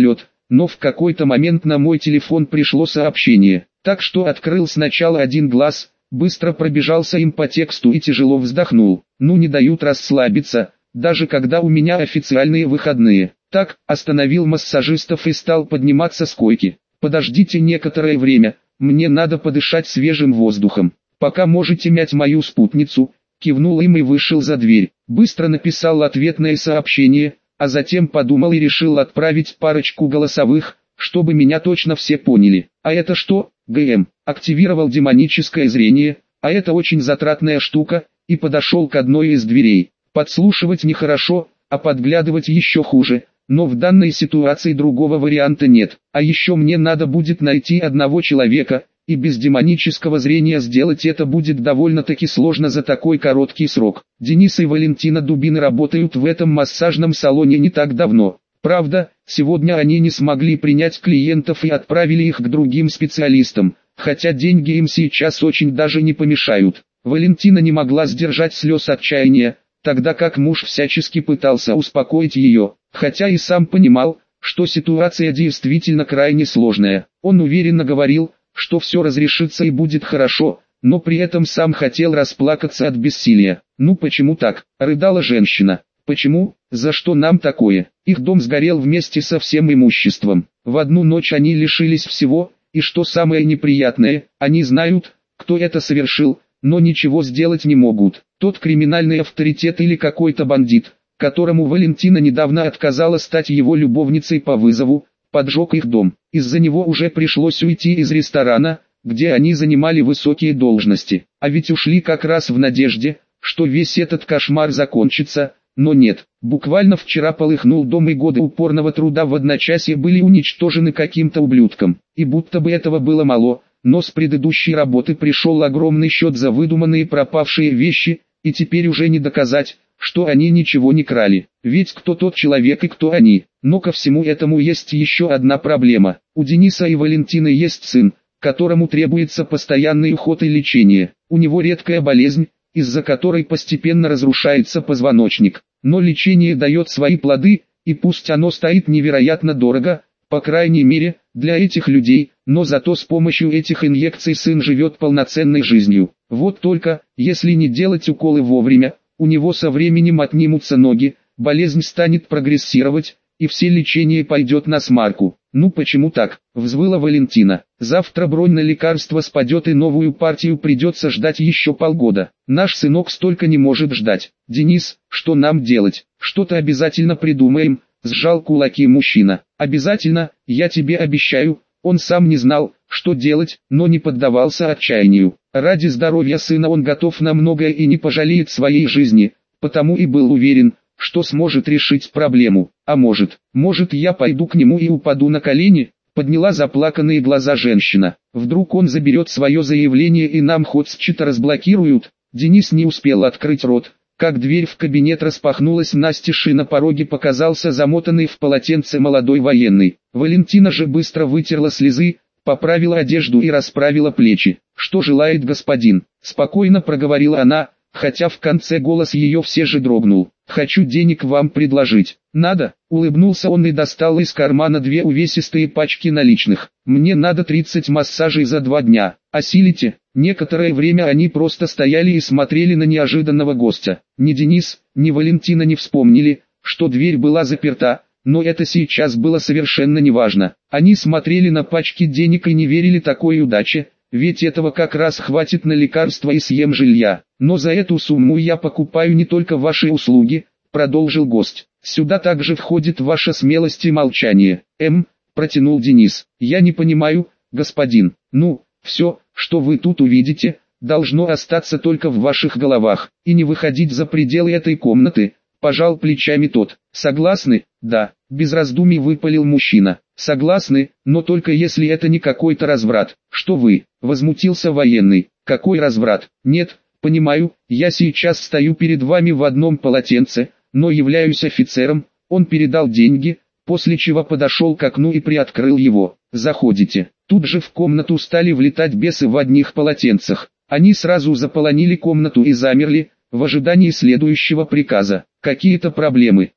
но в какой-то момент на мой телефон пришло сообщение, так что открыл сначала один глаз, быстро пробежался им по тексту и тяжело вздохнул. Ну не дают расслабиться, даже когда у меня официальные выходные. Так, остановил массажистов и стал подниматься с койки. Подождите некоторое время, мне надо подышать свежим воздухом. Пока можете мять мою спутницу, кивнул им и вышел за дверь. Быстро написал ответное сообщение, а затем подумал и решил отправить парочку голосовых, чтобы меня точно все поняли. А это что? ГМ. Активировал демоническое зрение, а это очень затратная штука, и подошел к одной из дверей. Подслушивать нехорошо, а подглядывать еще хуже, но в данной ситуации другого варианта нет. А еще мне надо будет найти одного человека, и без демонического зрения сделать это будет довольно-таки сложно за такой короткий срок. Денис и Валентина Дубины работают в этом массажном салоне не так давно. Правда, сегодня они не смогли принять клиентов и отправили их к другим специалистам, хотя деньги им сейчас очень даже не помешают. Валентина не могла сдержать слез отчаяния, тогда как муж всячески пытался успокоить ее, хотя и сам понимал, что ситуация действительно крайне сложная. Он уверенно говорил, что все разрешится и будет хорошо, но при этом сам хотел расплакаться от бессилия. «Ну почему так?» – рыдала женщина. «Почему? За что нам такое?» Их дом сгорел вместе со всем имуществом. В одну ночь они лишились всего, и что самое неприятное, они знают, кто это совершил, но ничего сделать не могут. Тот криминальный авторитет или какой-то бандит, которому Валентина недавно отказала стать его любовницей по вызову, поджег их дом. Из-за него уже пришлось уйти из ресторана, где они занимали высокие должности. А ведь ушли как раз в надежде, что весь этот кошмар закончится, но нет. Буквально вчера полыхнул дом, и годы упорного труда в одночасье были уничтожены каким-то ублюдком. И будто бы этого было мало, но с предыдущей работы пришел огромный счет за выдуманные пропавшие вещи, и теперь уже не доказать, что они ничего не крали. Ведь кто тот человек и кто они? Но ко всему этому есть еще одна проблема. У Дениса и Валентины есть сын, которому требуется постоянный уход и лечение. У него редкая болезнь, из-за которой постепенно разрушается позвоночник. Но лечение дает свои плоды, и пусть оно стоит невероятно дорого, по крайней мере, для этих людей, но зато с помощью этих инъекций сын живет полноценной жизнью. Вот только, если не делать уколы вовремя, у него со временем отнимутся ноги, болезнь станет прогрессировать, и все лечение пойдет на смарку. «Ну почему так?» – взвыла Валентина. «Завтра бронь на лекарство спадет и новую партию придется ждать еще полгода. Наш сынок столько не может ждать. Денис, что нам делать? Что-то обязательно придумаем», – сжал кулаки мужчина. «Обязательно, я тебе обещаю». Он сам не знал, что делать, но не поддавался отчаянию. Ради здоровья сына он готов на многое и не пожалеет своей жизни, потому и был уверен, что сможет решить проблему. А может, может я пойду к нему и упаду на колени? Подняла заплаканные глаза женщина. Вдруг он заберет свое заявление и нам хоть счета разблокируют? Денис не успел открыть рот, как дверь в кабинет распахнулась настежь, и на пороге показался замотанный в полотенце молодой военный. Валентина же быстро вытерла слезы, поправила одежду и расправила плечи. «Что желает господин?» – спокойно проговорила она, хотя в конце голос ее все же дрогнул. «Хочу денег вам предложить». «Надо?» – улыбнулся он и достал из кармана две увесистые пачки наличных. «Мне надо тридцать массажей за два дня. Осилите?» Некоторое время они просто стояли и смотрели на неожиданного гостя. Ни Денис, ни Валентина не вспомнили, что дверь была заперта, но это сейчас было совершенно неважно. Они смотрели на пачки денег и не верили такой удаче, ведь этого как раз хватит на лекарства и съем жилья. «Но за эту сумму я покупаю не только ваши услуги», — продолжил гость. «Сюда также входит ваша смелость и молчание». «Эм», — протянул Денис, — «я не понимаю, господин». «Ну, все, что вы тут увидите, должно остаться только в ваших головах, и не выходить за пределы этой комнаты», — пожал плечами тот. «Согласны?» «Да», — без раздумий выпалил мужчина. «Согласны, но только если это не какой-то разврат». «Что вы?» — возмутился военный. «Какой разврат?» «Нет, понимаю, я сейчас стою перед вами в одном полотенце, но являюсь офицером». Он передал деньги, после чего подошел к окну и приоткрыл его. «Заходите». Тут же в комнату стали влетать бесы в одних полотенцах. Они сразу заполонили комнату и замерли, в ожидании следующего приказа. «Какие-то проблемы?»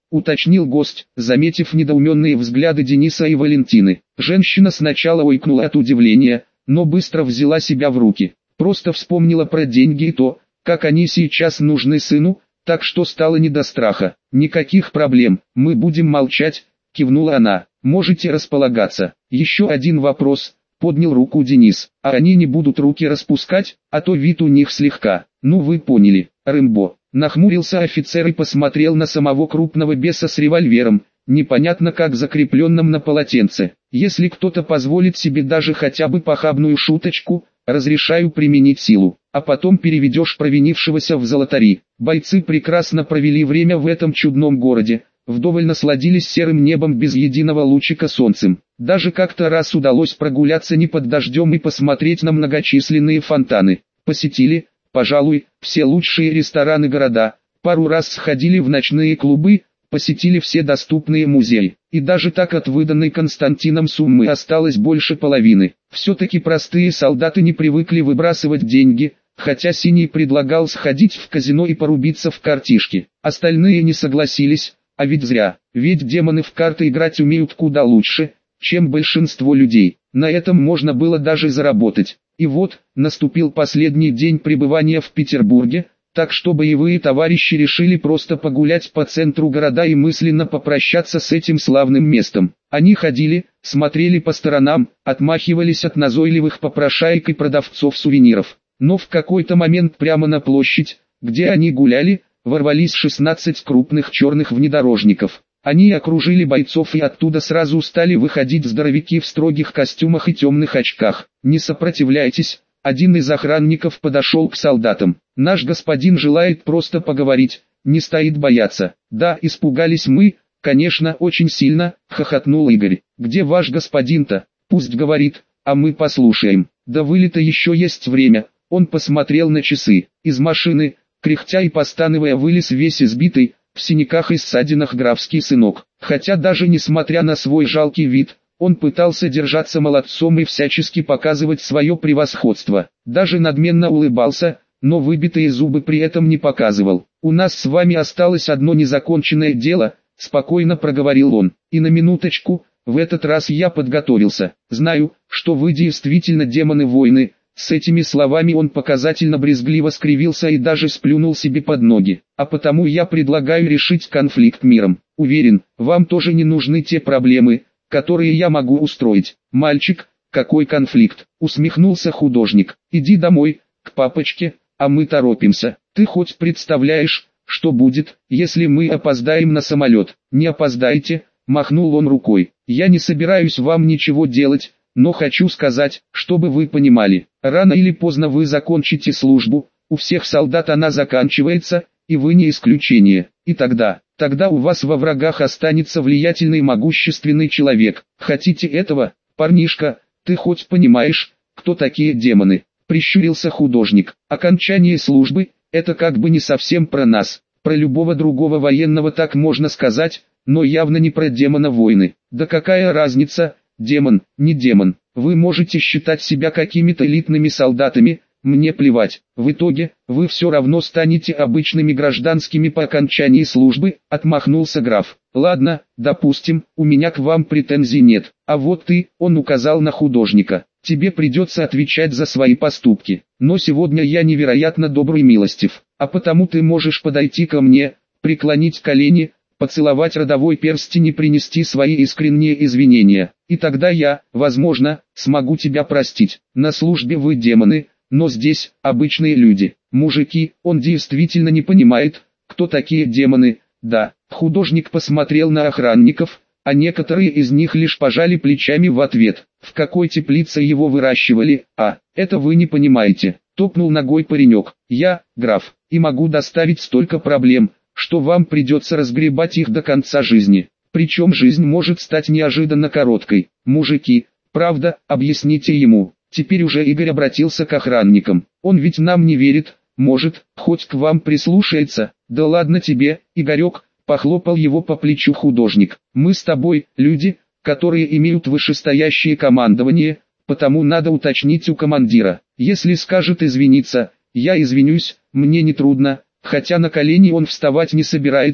уточнил гость, заметив недоуменные взгляды Дениса и Валентины. Женщина сначала ойкнула от удивления, но быстро взяла себя в руки. Просто вспомнила про деньги и то, как они сейчас нужны сыну, так что стало не до страха. «Никаких проблем, мы будем молчать», — кивнула она. «Можете располагаться». «Еще один вопрос», — поднял руку Денис. «А они не будут руки распускать, а то вид у них слегка». «Ну вы поняли, Рэмбо». Нахмурился офицер и посмотрел на самого крупного беса с револьвером, непонятно как закрепленным на полотенце. «Если кто-то позволит себе даже хотя бы похабную шуточку, разрешаю применить силу, а потом переведешь провинившегося в золотари». Бойцы прекрасно провели время в этом чудном городе, вдоволь насладились серым небом без единого лучика солнцем. Даже как-то раз удалось прогуляться не под дождем и посмотреть на многочисленные фонтаны. Посетили, пожалуй, все лучшие рестораны города, пару раз сходили в ночные клубы, посетили все доступные музеи. И даже так от выданной Константином суммы осталось больше половины. Все-таки простые солдаты не привыкли выбрасывать деньги, хотя Синий предлагал сходить в казино и порубиться в картишки. Остальные не согласились, а ведь зря, ведь демоны в карты играть умеют куда лучше, чем большинство людей. На этом можно было даже заработать. И вот, наступил последний день пребывания в Петербурге, так что боевые товарищи решили просто погулять по центру города и мысленно попрощаться с этим славным местом. Они ходили, смотрели по сторонам, отмахивались от назойливых попрошаек и продавцов сувениров. Но в какой-то момент прямо на площадь, где они гуляли, ворвались шестнадцать крупных черных внедорожников. Они окружили бойцов и оттуда сразу стали выходить здоровяки в строгих костюмах и темных очках. «Не сопротивляйтесь», один из охранников подошел к солдатам. «Наш господин желает просто поговорить, не стоит бояться». «Да, испугались мы, конечно, очень сильно», — хохотнул Игорь. «Где ваш господин-то? Пусть говорит, а мы послушаем». «До вылета еще есть время». Он посмотрел на часы. Из машины, кряхтя и постановая, вылез весь избитый, в синяках и ссадинах графский сынок. Хотя даже несмотря на свой жалкий вид, он пытался держаться молодцом и всячески показывать свое превосходство. Даже надменно улыбался, но выбитые зубы при этом не показывал. «У нас с вами осталось одно незаконченное дело», — спокойно проговорил он. «И на минуточку, в этот раз я подготовился. Знаю, что вы действительно демоны-воины». С этими словами он показательно брезгливо скривился и даже сплюнул себе под ноги. «А потому я предлагаю решить конфликт миром. Уверен, вам тоже не нужны те проблемы, которые я могу устроить». «Мальчик, какой конфликт?» — усмехнулся художник. «Иди домой, к папочке, а мы торопимся. Ты хоть представляешь, что будет, если мы опоздаем на самолет?» «Не опоздайте», — махнул он рукой. «Я не собираюсь вам ничего делать, но хочу сказать, чтобы вы понимали, рано или поздно вы закончите службу, у всех солдат она заканчивается, и вы не исключение. И тогда, тогда у вас во врагах останется влиятельный могущественный человек. Хотите этого, парнишка? Ты хоть понимаешь, кто такие демоны?» Прищурился художник. «Окончание службы, это как бы не совсем про нас, про любого другого военного так можно сказать, но явно не про демона-войны. Да какая разница? Демон, не демон, вы можете считать себя какими-то элитными солдатами, мне плевать. В итоге, вы все равно станете обычными гражданскими по окончании службы», — отмахнулся граф. «Ладно, допустим, у меня к вам претензий нет, а вот ты», — он указал на художника, — «тебе придется отвечать за свои поступки. Но сегодня я невероятно добр и милостив, а потому ты можешь подойти ко мне, преклонить колени, поцеловать родовой перстень и принести свои искренние извинения. И тогда я, возможно, смогу тебя простить. На службе вы демоны, но здесь обычные люди, мужики». Он действительно не понимает, кто такие демоны. Да, художник посмотрел на охранников, а некоторые из них лишь пожали плечами в ответ. «В какой теплице его выращивали? А, это вы не понимаете», — топнул ногой паренек. «Я, граф, и могу доставить столько проблем, что вам придется разгребать их до конца жизни. Причем жизнь может стать неожиданно короткой. Мужики, правда, объясните ему». Теперь уже Игорь обратился к охранникам. «Он ведь нам не верит, может, хоть к вам прислушается». «Да ладно тебе, Игорек», — похлопал его по плечу художник. «Мы с тобой, люди, которые имеют вышестоящее командование, потому надо уточнить у командира. Если скажет извиниться, я извинюсь, мне не трудно». Хотя на колени он вставать не собирается,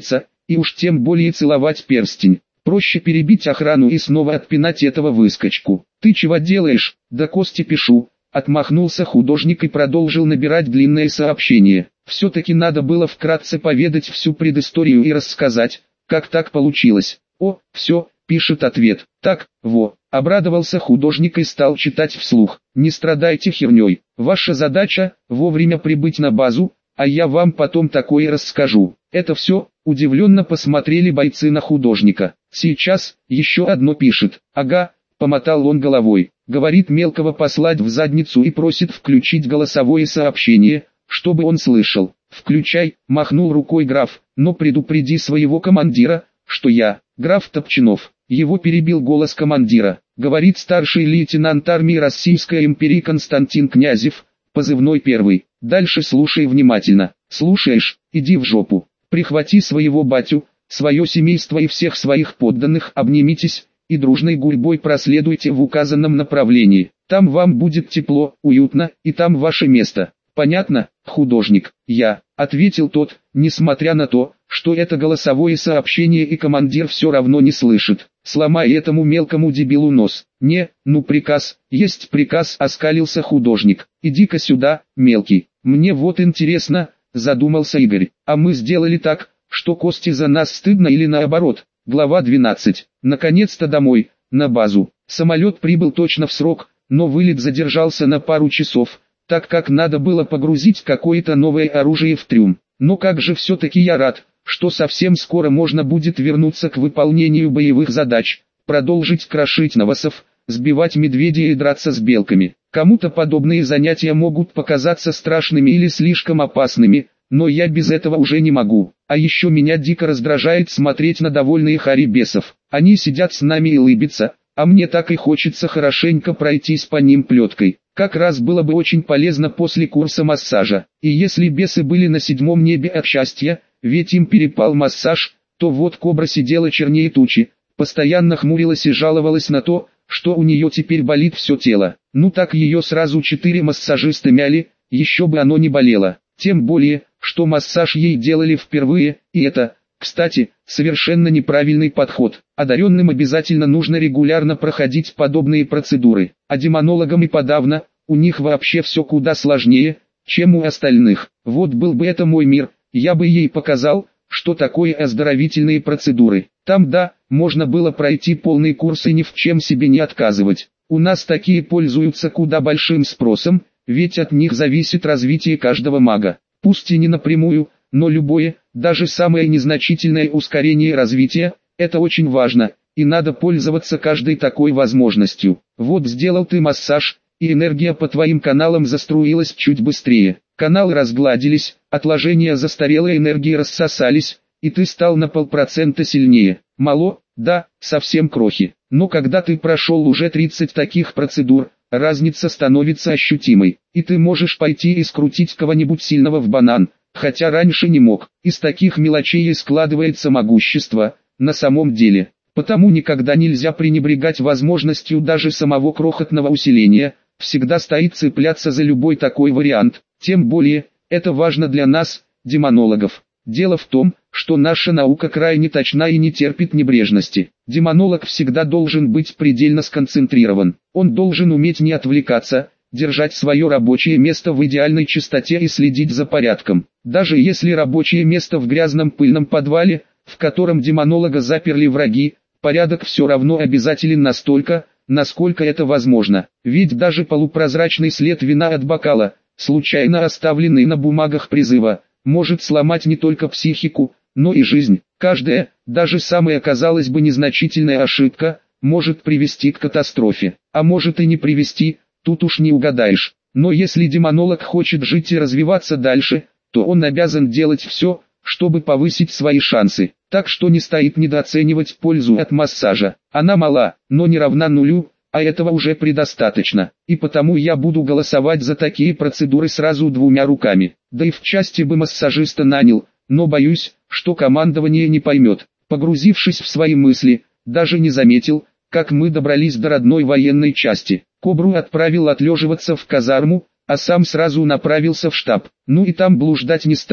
и уж тем более целовать перстень. Проще перебить охрану и снова отпинать этого выскочку. «Ты чего делаешь?» «Да Косте пишу», — отмахнулся художник и продолжил набирать длинное сообщение. Все-таки надо было вкратце поведать всю предысторию и рассказать, как так получилось. «О, все», — пишет ответ. «Так, во». Обрадовался художник и стал читать вслух. «Не страдайте херней. Ваша задача — вовремя прибыть на базу, а я вам потом такое расскажу». «Это все?» — удивленно посмотрели бойцы на художника. «Сейчас, еще одно пишет». «Ага», — помотал он головой. Говорит мелкого послать в задницу и просит включить голосовое сообщение, чтобы он слышал. «Включай», — махнул рукой граф, «но предупреди своего командира, что я, граф Топчинов». Его перебил голос командира. Говорит старший лейтенант армии Российской империи Константин Князев, позывной первый. Дальше слушай внимательно. Слушаешь, иди в жопу. Прихвати своего батю, свое семейство и всех своих подданных, обнимитесь, и дружной гурьбой проследуйте в указанном направлении. Там вам будет тепло, уютно, и там ваше место. Понятно, художник? Я, ответил тот, несмотря на то, что это голосовое сообщение и командир все равно не слышит. Сломай этому мелкому дебилу нос. Не, ну приказ, есть приказ, оскалился художник. Иди-ка сюда, мелкий. Мне вот интересно, задумался Игорь. А мы сделали так, что Косте за нас стыдно или наоборот? Глава двенадцать. Наконец-то домой, на базу. Самолет прибыл точно в срок, но вылет задержался на пару часов, так как надо было погрузить какое-то новое оружие в трюм. Но как же все-таки я рад, что совсем скоро можно будет вернуться к выполнению боевых задач, продолжить крошить новосов, сбивать медведей и драться с белками. Кому-то подобные занятия могут показаться страшными или слишком опасными, но я без этого уже не могу. А еще меня дико раздражает смотреть на довольные харибесов. Они сидят с нами и улыбятся, а мне так и хочется хорошенько пройтись по ним плеткой. Как раз было бы очень полезно после курса массажа. И если бесы были на седьмом небе от счастья, ведь им перепал массаж, то вот кобра сидела чернее тучи, постоянно хмурилась и жаловалась на то, что у нее теперь болит все тело. Ну так ее сразу четыре массажиста мяли, еще бы оно не болело. Тем более, что массаж ей делали впервые, и это, кстати, совершенно неправильный подход. Одаренным обязательно нужно регулярно проходить подобные процедуры, а демонологам и подавно, у них вообще все куда сложнее, чем у остальных. Вот был бы это мой мир, я бы ей показал, что такое оздоровительные процедуры. Там да, можно было пройти полный курс и ни в чем себе не отказывать. У нас такие пользуются куда большим спросом, ведь от них зависит развитие каждого мага. Пусть и не напрямую, но любое, даже самое незначительное ускорение развития, это очень важно, и надо пользоваться каждой такой возможностью. Вот сделал ты массаж, и энергия по твоим каналам заструилась чуть быстрее. Каналы разгладились, отложения застарелой энергии рассосались, и ты стал на полпроцента сильнее. Мало, да, совсем крохи. Но когда ты прошел уже тридцать таких процедур, разница становится ощутимой, и ты можешь пойти и скрутить кого-нибудь сильного в банан, хотя раньше не мог. Из таких мелочей и складывается могущество, на самом деле. Потому никогда нельзя пренебрегать возможностью даже самого крохотного усиления, всегда стоит цепляться за любой такой вариант. Тем более, это важно для нас, демонологов. Дело в том, что наша наука крайне точна и не терпит небрежности. Демонолог всегда должен быть предельно сконцентрирован. Он должен уметь не отвлекаться, держать свое рабочее место в идеальной чистоте и следить за порядком. Даже если рабочее место в грязном пыльном подвале, в котором демонолога заперли враги, порядок все равно обязателен настолько, насколько это возможно. Ведь даже полупрозрачный след вина от бокала, случайно оставленный на бумагах призыва, может сломать не только психику, но и жизнь. Каждая, даже самая казалось бы незначительная ошибка, может привести к катастрофе. А может и не привести, тут уж не угадаешь. Но если демонолог хочет жить и развиваться дальше, то он обязан делать все, чтобы повысить свои шансы. Так что не стоит недооценивать пользу от массажа. Она мала, но не равна нулю, а этого уже предостаточно. И потому я буду голосовать за такие процедуры сразу двумя руками. Да и в части бы массажиста нанял, но боюсь, что командование не поймет. Погрузившись в свои мысли, даже не заметил, как мы добрались до родной военной части. Кобру отправил отлеживаться в казарму, а сам сразу направился в штаб. Ну и там блуждать не стал,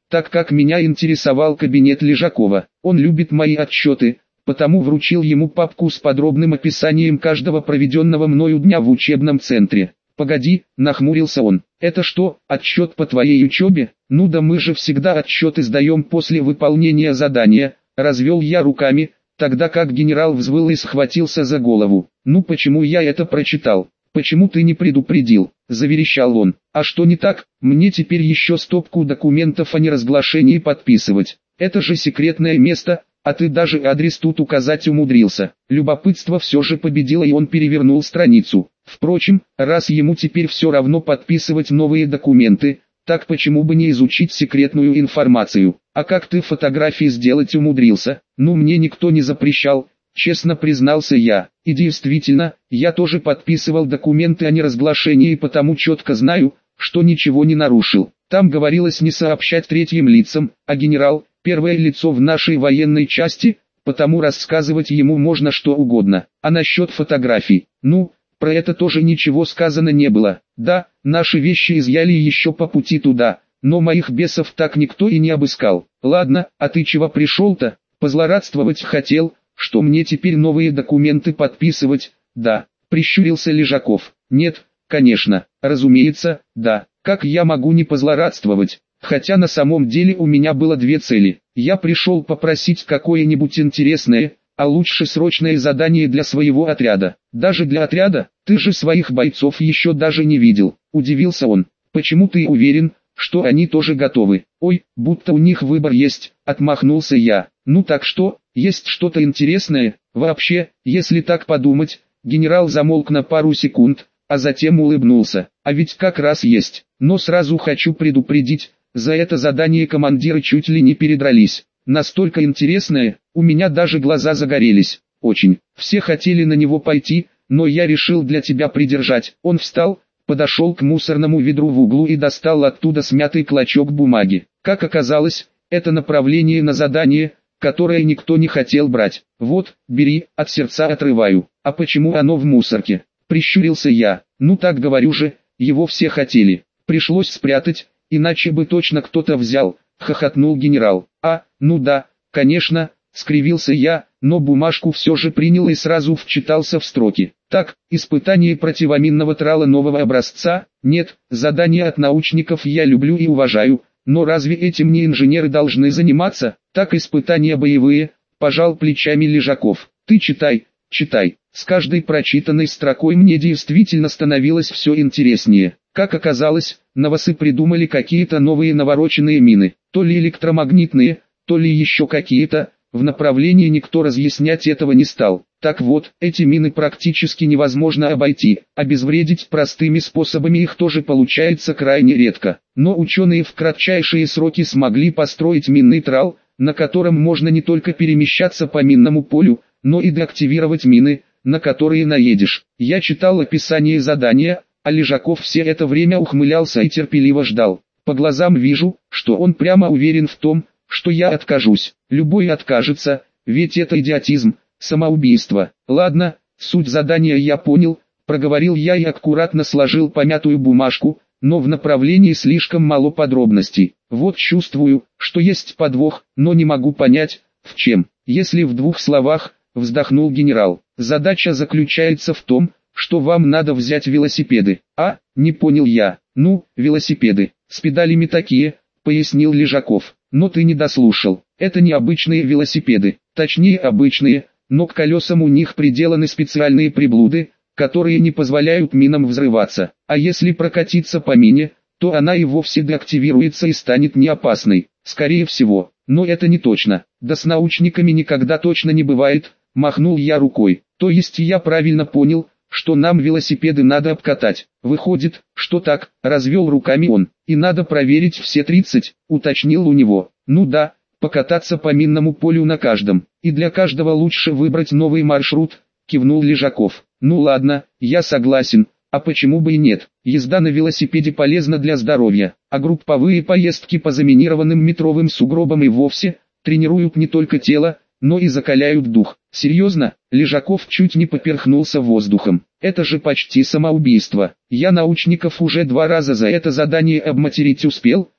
так как меня интересовал кабинет Лежакова. Он любит мои отчеты, потому вручил ему папку с подробным описанием каждого проведенного мною дня в учебном центре. «Погоди», — нахмурился он, — «это что, отчет по твоей учебе? Ну да мы же всегда отчеты сдаем после выполнения задания», — развел я руками, тогда как генерал взвыл и схватился за голову. «Ну почему я это прочитал? Почему ты не предупредил?» — заверещал он. «А что не так? Мне теперь еще стопку документов о неразглашении подписывать. Это же секретное место, а ты даже адрес тут указать умудрился». Любопытство все же победило, и он перевернул страницу. Впрочем, раз ему теперь все равно подписывать новые документы, так почему бы не изучить секретную информацию? «А как ты фотографии сделать умудрился?» «Ну мне никто не запрещал», честно признался я. И действительно, я тоже подписывал документы о неразглашении и потому четко знаю, что ничего не нарушил. Там говорилось не сообщать третьим лицам, а генерал – первое лицо в нашей военной части, потому рассказывать ему можно что угодно. А насчет фотографий, ну, про это тоже ничего сказано не было. Да, наши вещи изъяли еще по пути туда, но моих бесов так никто и не обыскал. Ладно, а ты чего пришел-то? Позлорадствовать хотел, что мне теперь новые документы подписывать? Да, прищурился Лежаков. Нет, конечно, разумеется, да. Как я могу не позлорадствовать? Хотя на самом деле у меня было две цели. Я пришел попросить какое-нибудь интересное, а лучше срочное задание для своего отряда. Даже для отряда? Ты же своих бойцов еще даже не видел. Удивился он. Почему ты уверен, что они тоже готовы? Ой, будто у них выбор есть, отмахнулся я. Ну так что, есть что-то интересное? Вообще, если так подумать, генерал замолк на пару секунд, а затем улыбнулся. А ведь как раз есть. Но сразу хочу предупредить, за это задание командиры чуть ли не передрались. Настолько интересное, у меня даже глаза загорелись. Очень. Все хотели на него пойти, но я решил для тебя придержать. Он встал, подошел к мусорному ведру в углу и достал оттуда смятый клочок бумаги. Как оказалось, это направление на задание, которое никто не хотел брать. Вот, бери, от сердца отрываю. А почему оно в мусорке? Прищурился я. Ну так говорю же, его все хотели. Пришлось спрятать, иначе бы точно кто-то взял, хохотнул генерал. А, ну да, конечно, скривился я, но бумажку все же принял и сразу вчитался в строки. Так, испытание противоминного трала нового образца? Нет, задания от научников я люблю и уважаю, но разве этим не инженеры должны заниматься? Так испытания боевые, пожал плечами Лежаков. Ты читай, читай. С каждой прочитанной строкой мне действительно становилось все интереснее. Как оказалось, новосы придумали какие-то новые навороченные мины, то ли электромагнитные, то ли еще какие-то, в направлении никто разъяснять этого не стал. Так вот, эти мины практически невозможно обойти, обезвредить простыми способами их тоже получается крайне редко. Но ученые в кратчайшие сроки смогли построить минный трал, на котором можно не только перемещаться по минному полю, но и деактивировать мины, на которые наедешь. Я читал описание задания, а Лежаков все это время ухмылялся и терпеливо ждал. По глазам вижу, что он прямо уверен в том, что я откажусь. Любой откажется, ведь это идиотизм, самоубийство. Ладно, суть задания я понял, проговорил я и аккуратно сложил помятую бумажку, но в направлении слишком мало подробностей. Вот чувствую, что есть подвох, но не могу понять, в чем. Если в двух словах, вздохнул генерал, задача заключается в том, что вам надо взять велосипеды. А, не понял я. Ну, велосипеды, с педалями такие, пояснил Лежаков. Но ты не дослушал. Это не обычные велосипеды, точнее обычные, но к колесам у них приделаны специальные приблуды, которые не позволяют минам взрываться. А если прокатиться по мине, то она и вовсе деактивируется и станет неопасной. Скорее всего, но это не точно. Да с научниками никогда точно не бывает, махнул я рукой. То есть я правильно понял, что нам велосипеды надо обкатать. Выходит, что так, развел руками он. И надо проверить все тридцать, уточнил у него. Ну да, покататься по минному полю на каждом. И для каждого лучше выбрать новый маршрут, кивнул Лежаков. Ну ладно, я согласен, а почему бы и нет. Езда на велосипеде полезна для здоровья, а групповые поездки по заминированным метровым сугробам и вовсе тренируют не только тело, но и закаляют дух. Серьезно, Лежаков чуть не поперхнулся воздухом. Это же почти самоубийство. Я научников уже два раза за это задание обматерить успел,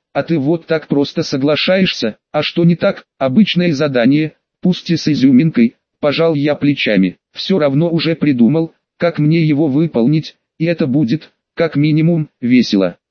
А ты вот так просто соглашаешься, а что не так? Обычное задание, пусть и с изюминкой, пожал я плечами. Все равно уже придумал, как мне его выполнить, и это будет, как минимум, весело.